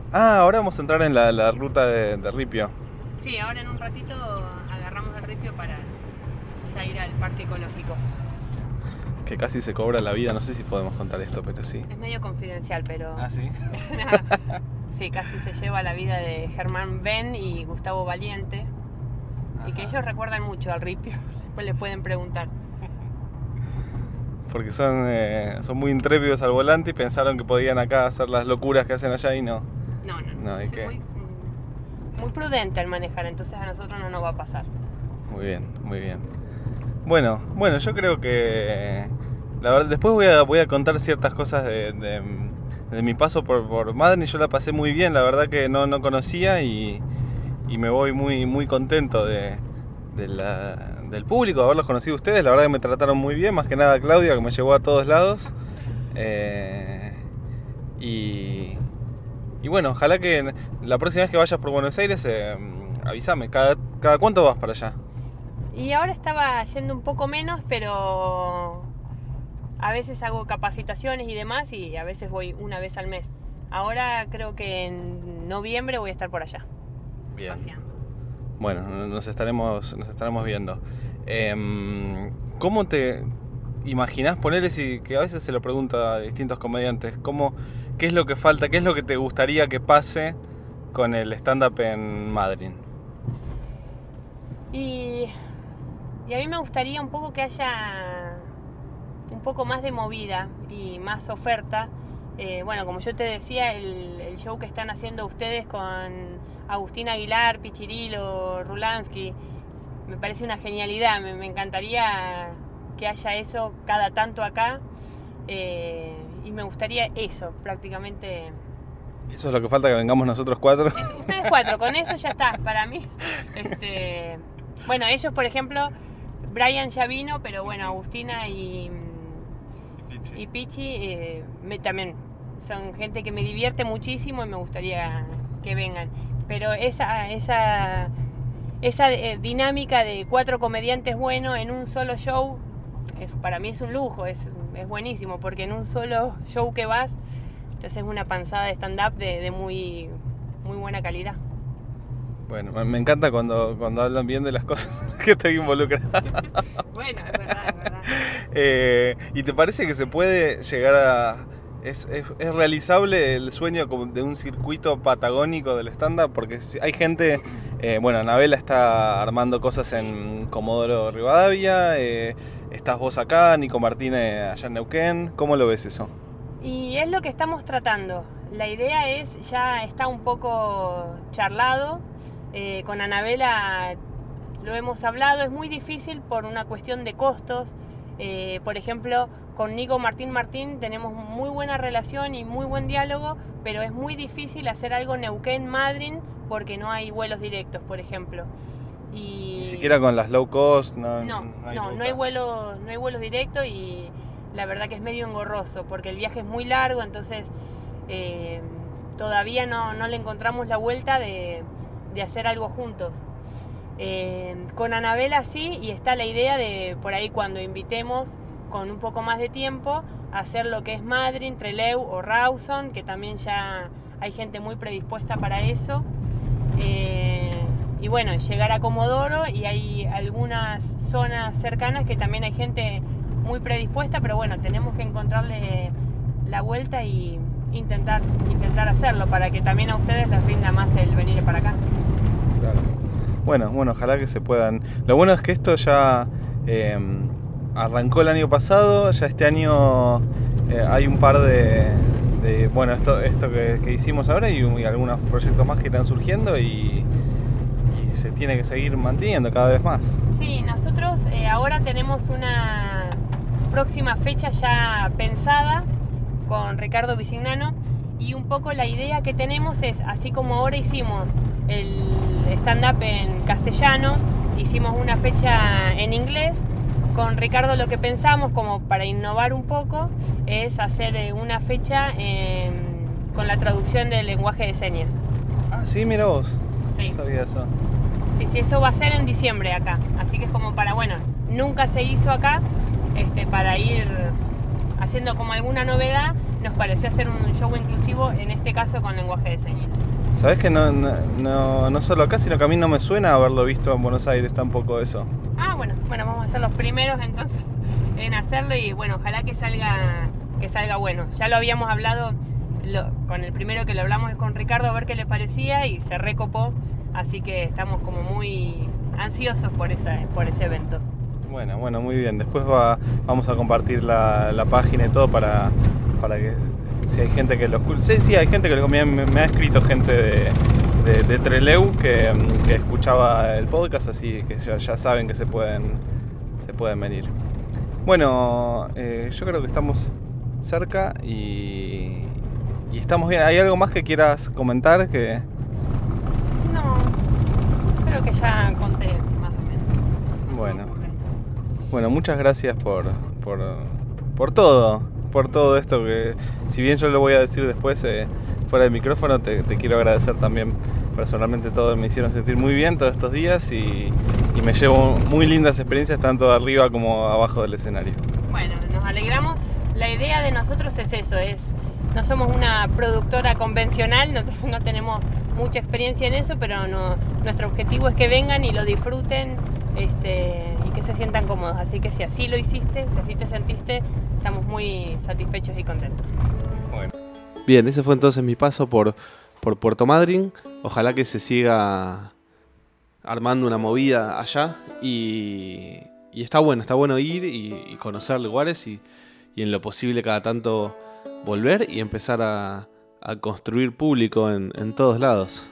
Ah, ahora vamos a entrar en la, la ruta de, de ripio. Sí, ahora en un ratito agarramos el ripio para ya ir al parque ecológico. Que casi se cobra la vida, no sé si podemos contar esto, pero sí. Es medio confidencial, pero... Ah, ¿sí? Sí, casi se lleva la vida de Germán Ben y Gustavo Valiente. Ajá. Y que ellos recuerdan mucho al ripio, después les pueden preguntar. Porque son, eh, son muy intrépidos al volante y pensaron que podían acá hacer las locuras que hacen allá y no. No, no, no. no Yo soy muy, muy prudente al manejar, entonces a nosotros no nos va a pasar. Muy bien, muy bien. Bueno, bueno, yo creo que la verdad, después voy a, voy a contar ciertas cosas de, de, de mi paso por, por Madrid. Yo la pasé muy bien, la verdad que no, no conocía y, y me voy muy, muy contento de, de la, del público, de haberlos conocido a ustedes. La verdad que me trataron muy bien, más que nada Claudia, que me llevó a todos lados. Eh, y, y bueno, ojalá que la próxima vez que vayas por Buenos Aires, eh, avísame, ¿cada, cada cuánto vas para allá? Y ahora estaba yendo un poco menos, pero a veces hago capacitaciones y demás y a veces voy una vez al mes. Ahora creo que en noviembre voy a estar por allá. Bien. Paseando. Bueno, nos estaremos, nos estaremos viendo. Eh, ¿Cómo te imaginás ponerle, si, que a veces se lo pregunto a distintos comediantes, ¿cómo, qué es lo que falta, qué es lo que te gustaría que pase con el stand-up en Madrid? Y... Y a mí me gustaría un poco que haya un poco más de movida y más oferta. Eh, bueno, como yo te decía, el, el show que están haciendo ustedes con Agustín Aguilar, Pichirilo, Rulansky, me parece una genialidad. Me, me encantaría que haya eso cada tanto acá. Eh, y me gustaría eso, prácticamente. Eso es lo que falta, que vengamos nosotros cuatro. Ustedes cuatro, con eso ya está, para mí. Este, bueno, ellos, por ejemplo... Brian ya vino, pero bueno, Agustina y, y Pichi eh, me, también son gente que me divierte muchísimo y me gustaría que vengan. Pero esa, esa, esa eh, dinámica de cuatro comediantes buenos en un solo show, es, para mí es un lujo, es, es buenísimo, porque en un solo show que vas, te haces una panzada de stand-up de, de muy, muy buena calidad. Bueno, me encanta cuando, cuando hablan bien de las cosas que estoy involucrado. Bueno, es verdad, es verdad. eh, ¿Y te parece que se puede llegar a... Es, es, es realizable el sueño de un circuito patagónico del stand-up? Porque hay gente... Eh, bueno, Anabela está armando cosas en Comodoro Rivadavia, eh, estás vos acá, Nico Martínez allá en Neuquén. ¿Cómo lo ves eso? Y es lo que estamos tratando. La idea es, ya está un poco charlado. Eh, con Anabela lo hemos hablado, es muy difícil por una cuestión de costos. Eh, por ejemplo, con Nico Martín Martín tenemos muy buena relación y muy buen diálogo, pero es muy difícil hacer algo Neuquén-Madrid porque no hay vuelos directos, por ejemplo. Y ni siquiera con las low cost, no, no, no, hay, no, no hay vuelos, no hay vuelos directos y la verdad que es medio engorroso porque el viaje es muy largo, entonces eh, todavía no, no le encontramos la vuelta de... de hacer algo juntos. Eh, con Anabela sí, y está la idea de por ahí cuando invitemos con un poco más de tiempo hacer lo que es Madrid, Trelew o Rawson, que también ya hay gente muy predispuesta para eso. Eh, y bueno, llegar a Comodoro, y hay algunas zonas cercanas que también hay gente muy predispuesta, pero bueno, tenemos que encontrarle la vuelta y intentar, intentar hacerlo para que también a ustedes les rinda más el venir para acá. Claro. Bueno, bueno, ojalá que se puedan. Lo bueno es que esto ya eh, arrancó el año pasado, ya este año eh, hay un par de, de bueno, esto, esto que, que hicimos ahora y, y algunos proyectos más que están surgiendo y, y se tiene que seguir manteniendo cada vez más. Sí, nosotros eh, ahora tenemos una próxima fecha ya pensada con Ricardo Bisignano, y un poco la idea que tenemos es, así como ahora hicimos el stand-up en castellano, hicimos una fecha en inglés. Con Ricardo lo que pensamos, como para innovar un poco, es hacer una fecha en, con la traducción del lenguaje de señas. Ah, sí, mira vos. Sí. No sabía eso. Sí, sí, eso va a ser en diciembre acá. Así que es como para, bueno, nunca se hizo acá, este, para ir haciendo como alguna novedad, nos pareció hacer un show inclusivo, en este caso con lenguaje de señas. ¿Sabés que no, no, no, no solo acá, sino que a mí no me suena haberlo visto en Buenos Aires tampoco eso? Ah, bueno, bueno, vamos a ser los primeros entonces en hacerlo y bueno, ojalá que salga, que salga bueno. Ya lo habíamos hablado, lo, con el primero que lo hablamos es con Ricardo a ver qué le parecía y se recopó, así que estamos como muy ansiosos por, esa, por ese evento. Bueno, bueno, muy bien. Después va, vamos a compartir la, la página y todo para, para que si hay gente que lo escucha. Sí, sí, hay gente que lo, me, me ha escrito gente de, de, de Trelew que, que escuchaba el podcast, así que ya, ya saben que se pueden, se pueden venir. Bueno, eh, yo creo que estamos cerca y, y estamos bien. ¿Hay algo más que quieras comentar? Que... No, creo que ya conté más o menos. Bueno, bueno, muchas gracias por, por, por todo, por todo esto que, si bien yo lo voy a decir después eh, fuera del micrófono, te, te quiero agradecer también personalmente todo. Me hicieron sentir muy bien todos estos días y, y me llevo muy lindas experiencias tanto arriba como abajo del escenario. Bueno, nos alegramos. La idea de nosotros es eso, es no somos una productora convencional, no, no tenemos mucha experiencia en eso, pero no, nuestro objetivo es que vengan y lo disfruten este, y que se sientan cómodos. Así que si así lo hiciste, si así te sentiste, estamos muy satisfechos y contentos. Bueno. Bien, ese fue entonces mi paso por, por Puerto Madryn. Ojalá que se siga armando una movida allá y, y está bueno, está bueno ir y, y conocer lugares y, y en lo posible cada tanto volver y empezar a, a construir público en, en todos lados.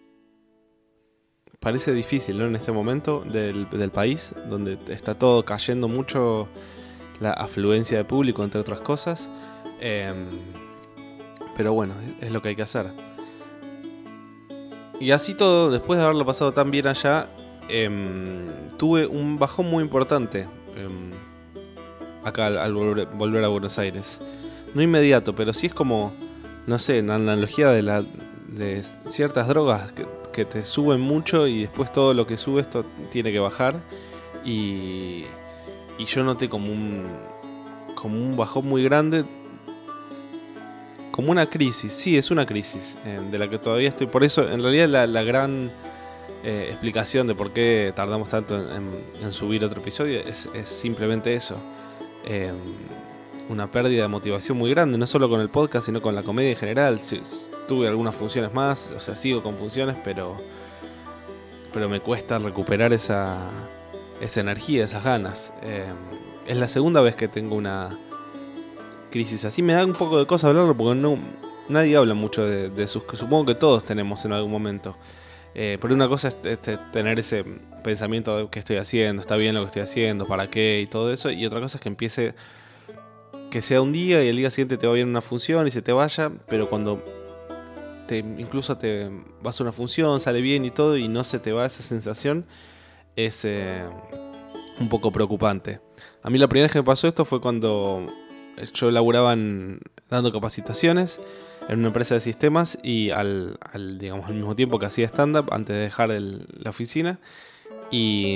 Parece difícil, ¿no? En este momento del, del país, donde está todo cayendo mucho la afluencia de público, entre otras cosas. Eh, pero bueno, es, es lo que hay que hacer. Y así todo, después de haberlo pasado tan bien allá, eh, tuve un bajón muy importante eh, acá al, al volver, volver a Buenos Aires. No inmediato, pero sí es como, no sé, en analogía de, la, de ciertas drogas que, que te suben mucho y después todo lo que sube esto tiene que bajar. Y, y yo noté como un, como un bajón muy grande, como una crisis. Sí, es una crisis eh, de la que todavía estoy. Por eso, en realidad, la, la gran eh, explicación de por qué tardamos tanto en, en, en subir otro episodio es, es simplemente eso. Eh, una pérdida de motivación muy grande, no solo con el podcast, sino con la comedia en general. Sí, tuve algunas funciones más, o sea, sigo con funciones, pero, pero me cuesta recuperar esa, esa energía, esas ganas. Eh, es la segunda vez que tengo una crisis así. Me da un poco de cosa hablarlo porque no, nadie habla mucho de, de sus... Supongo que todos tenemos en algún momento. Eh, pero una cosa es, es tener ese pensamiento de qué estoy haciendo, está bien lo que estoy haciendo, para qué y todo eso. Y otra cosa es que empiece, que sea un día y el día siguiente te va bien una función y se te vaya, pero cuando te, incluso te vas a una función, sale bien y todo y no se te va esa sensación, es eh, un poco preocupante. A mí la primera vez que me pasó esto fue cuando yo laburaba en, dando capacitaciones en una empresa de sistemas y al, al, digamos, al mismo tiempo que hacía stand-up antes de dejar el, la oficina. Y,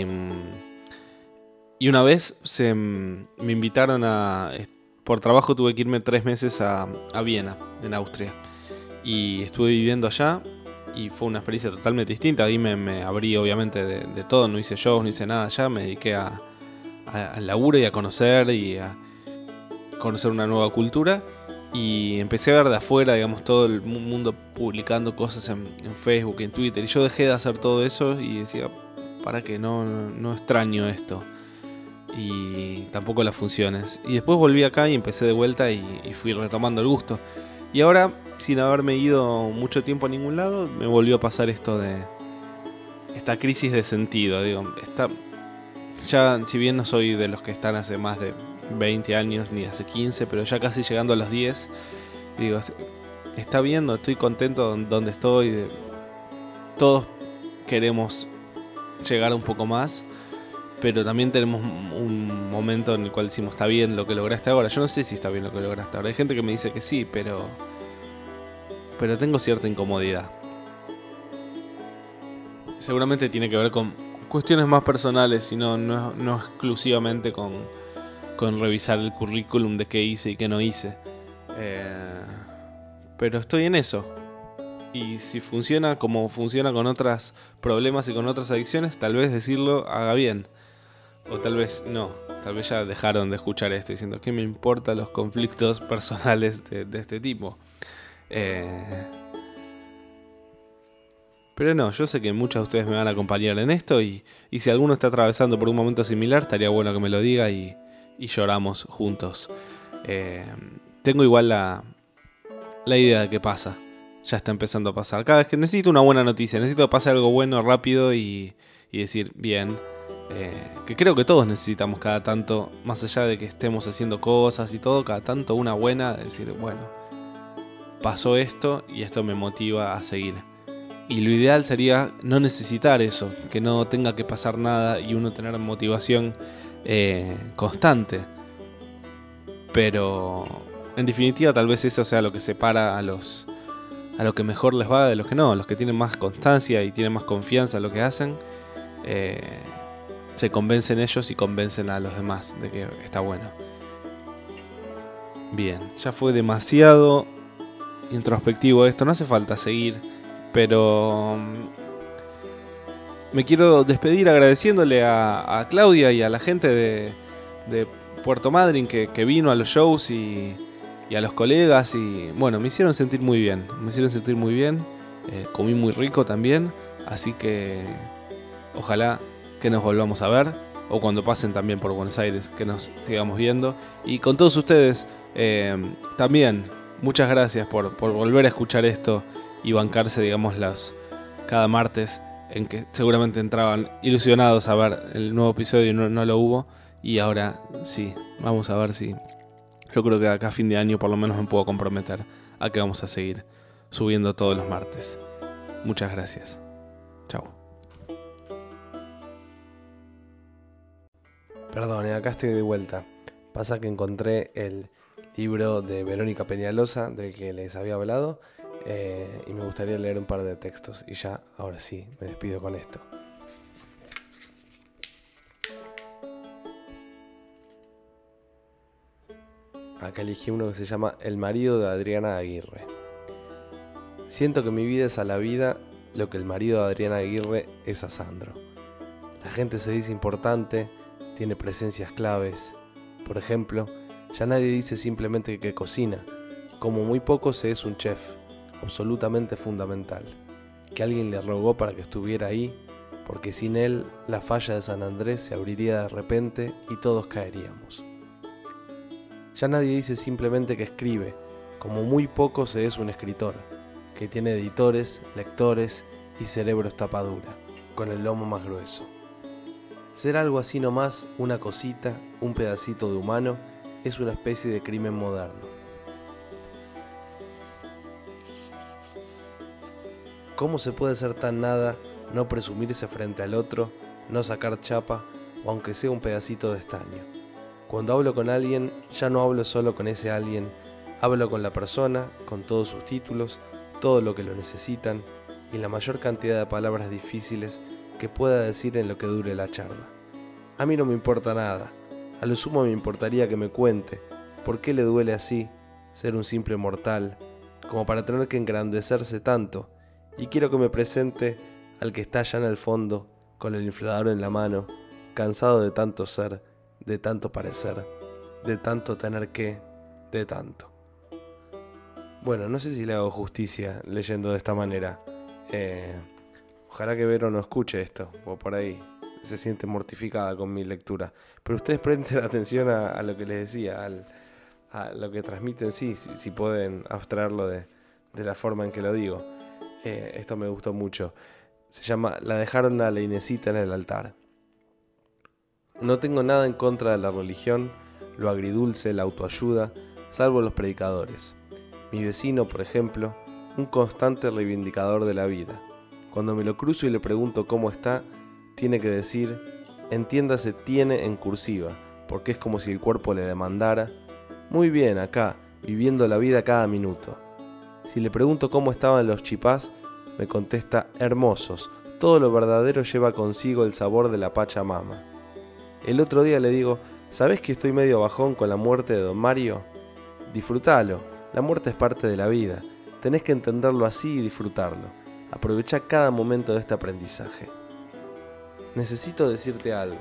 y una vez se, me invitaron a... Por trabajo tuve que irme tres meses a, a Viena, en Austria. Y estuve viviendo allá y fue una experiencia totalmente distinta. Ahí me, me abrí obviamente de, de todo, no hice shows, no hice nada allá. Me dediqué a, a, al laburo y a conocer y a conocer una nueva cultura. Y empecé a ver de afuera, digamos, todo el mundo publicando cosas en, en Facebook, en Twitter. Y yo dejé de hacer todo eso y decía, para que no, no, no extraño esto. Y tampoco las funciones. Y después volví acá y empecé de vuelta y, y fui retomando el gusto. Y ahora, sin haberme ido mucho tiempo a ningún lado, me volvió a pasar esto de... esta crisis de sentido, digo. Está, ya, si bien no soy de los que están hace más de veinte años, ni hace quince, pero ya casi llegando a los diez, digo, está bien, estoy contento donde estoy. De, todos queremos llegar un poco más, pero también tenemos un momento en el cual decimos, está bien lo que lograste ahora. Yo no sé si está bien lo que lograste ahora. Hay gente que me dice que sí, pero pero tengo cierta incomodidad. Seguramente tiene que ver con cuestiones más personales y no, no, no exclusivamente con, con revisar el currículum de qué hice y qué no hice. Eh, pero estoy en eso. Y si funciona como funciona con otros problemas y con otras adicciones, tal vez decirlo haga bien. O tal vez no, tal vez ya dejaron de escuchar esto diciendo ¿qué me importan los conflictos personales de, de este tipo? Eh... Pero no, yo sé que muchos de ustedes me van a acompañar en esto y, y si alguno está atravesando por un momento similar, estaría bueno que me lo diga y, y lloramos juntos. Eh, tengo igual la, la idea de que pasa. Ya está empezando a pasar. Cada vez que necesito una buena noticia, necesito que pase algo bueno rápido y, y decir, bien, eh, que creo que todos necesitamos cada tanto, más allá de que estemos haciendo cosas y todo, cada tanto una buena, decir, bueno, pasó esto y esto me motiva a seguir. Y lo ideal sería no necesitar eso, que no tenga que pasar nada y uno tener motivación eh, constante. Pero en definitiva tal vez eso sea lo que separa a los a lo que mejor les va de los que no, los que tienen más constancia y tienen más confianza en lo que hacen, eh, se convencen ellos y convencen a los demás de que está bueno. Bien, ya fue demasiado introspectivo esto, no hace falta seguir, pero me quiero despedir agradeciéndole a, a Claudia y a la gente de, de Puerto Madryn que, que vino a los shows y, y a los colegas y bueno, me hicieron sentir muy bien, me hicieron sentir muy bien, eh, comí muy rico también, así que ojalá que nos volvamos a ver o cuando pasen también por Buenos Aires que nos sigamos viendo y con todos ustedes eh, también muchas gracias por, por volver a escuchar esto y bancarse digamos las, cada martes en que seguramente entraban ilusionados a ver el nuevo episodio y no, no lo hubo y ahora sí, vamos a ver si yo creo que acá a fin de año por lo menos me puedo comprometer a que vamos a seguir subiendo todos los martes. Muchas gracias. Chau. Perdón, acá estoy de vuelta. Pasa que encontré el libro de Verónica Peñalosa del que les había hablado eh, y me gustaría leer un par de textos y ya, ahora sí, me despido con esto. Acá elegí uno que se llama El marido de Adriana Aguirre. Siento que mi vida es a la vida lo que el marido de Adriana Aguirre es a Sandro. La gente se dice importante, tiene presencias claves. Por ejemplo, ya nadie dice simplemente que cocina, como muy poco se es un chef, absolutamente fundamental. Que alguien le rogó para que estuviera ahí, porque sin él la falla de San Andrés se abriría de repente y todos caeríamos. Ya nadie dice simplemente que escribe, como muy poco se es un escritor, que tiene editores, lectores y cerebros tapadura, con el lomo más grueso. Ser algo así nomás, una cosita, un pedacito de humano, es una especie de crimen moderno. ¿Cómo se puede ser tan nada, no presumirse frente al otro, no sacar chapa, o aunque sea un pedacito de estaño? Cuando hablo con alguien, ya no hablo solo con ese alguien, hablo con la persona, con todos sus títulos, todo lo que lo necesitan, y la mayor cantidad de palabras difíciles que pueda decir en lo que dure la charla. A mí no me importa nada, a lo sumo me importaría que me cuente por qué le duele así ser un simple mortal, como para tener que engrandecerse tanto, y quiero que me presente al que está allá en el fondo, con el inflador en la mano, cansado de tanto ser, de tanto parecer, de tanto tener que, de tanto. Bueno, no sé si le hago justicia leyendo de esta manera. Eh, ojalá que Vero no escuche esto, o por ahí se siente mortificada con mi lectura. Pero ustedes presten atención a, a lo que les decía, al, a lo que transmiten, sí, si, si pueden abstraerlo de, de la forma en que lo digo. Eh, esto me gustó mucho. Se llama La dejaron a la Inesita en el altar. No tengo nada en contra de la religión, lo agridulce, la autoayuda, salvo los predicadores. Mi vecino, por ejemplo, un constante reivindicador de la vida. Cuando me lo cruzo y le pregunto cómo está, tiene que decir, entiéndase tiene en cursiva, porque es como si el cuerpo le demandara, muy bien acá, viviendo la vida cada minuto. Si le pregunto cómo estaban los chipás, me contesta, hermosos, todo lo verdadero lleva consigo el sabor de la Pachamama. El otro día le digo, ¿sabés que estoy medio bajón con la muerte de don Mario? Disfrútalo, la muerte es parte de la vida, Tenés que entenderlo así y disfrutarlo. Aprovecha cada momento de este aprendizaje. Necesito decirte algo.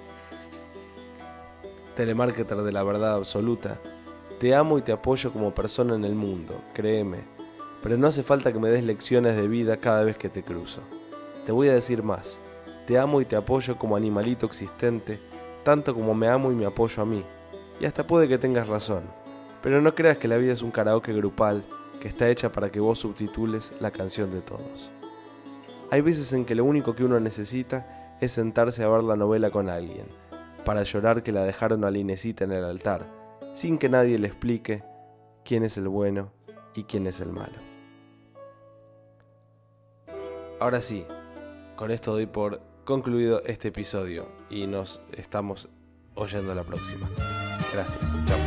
Telemarketer de la verdad absoluta, te amo y te apoyo como persona en el mundo, créeme, pero no hace falta que me des lecciones de vida cada vez que te cruzo. Te voy a decir más, te amo y te apoyo como animalito existente, tanto como me amo y me apoyo a mí, y hasta puede que tengas razón, pero no creas que la vida es un karaoke grupal que está hecha para que vos subtitules la canción de todos. Hay veces en que lo único que uno necesita es sentarse a ver la novela con alguien, para llorar que la dejaron a la Inesita en el altar, sin que nadie le explique quién es el bueno y quién es el malo. Ahora sí, con esto doy por concluido este episodio y nos estamos oyendo la próxima. Gracias, chao.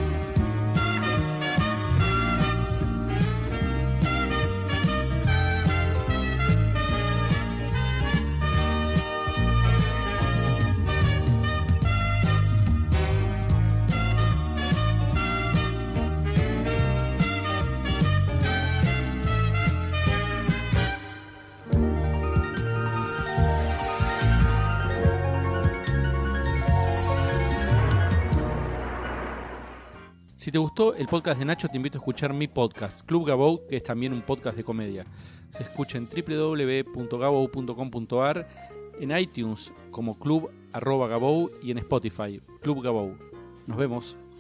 Si te gustó el podcast de Nacho, te invito a escuchar mi podcast, Club Gabou, que es también un podcast de comedia. Se escucha en doble u doble u doble u punto gabou punto com punto a r, en iTunes como Club arroba Gabou y en Spotify, Club Gabou. Nos vemos.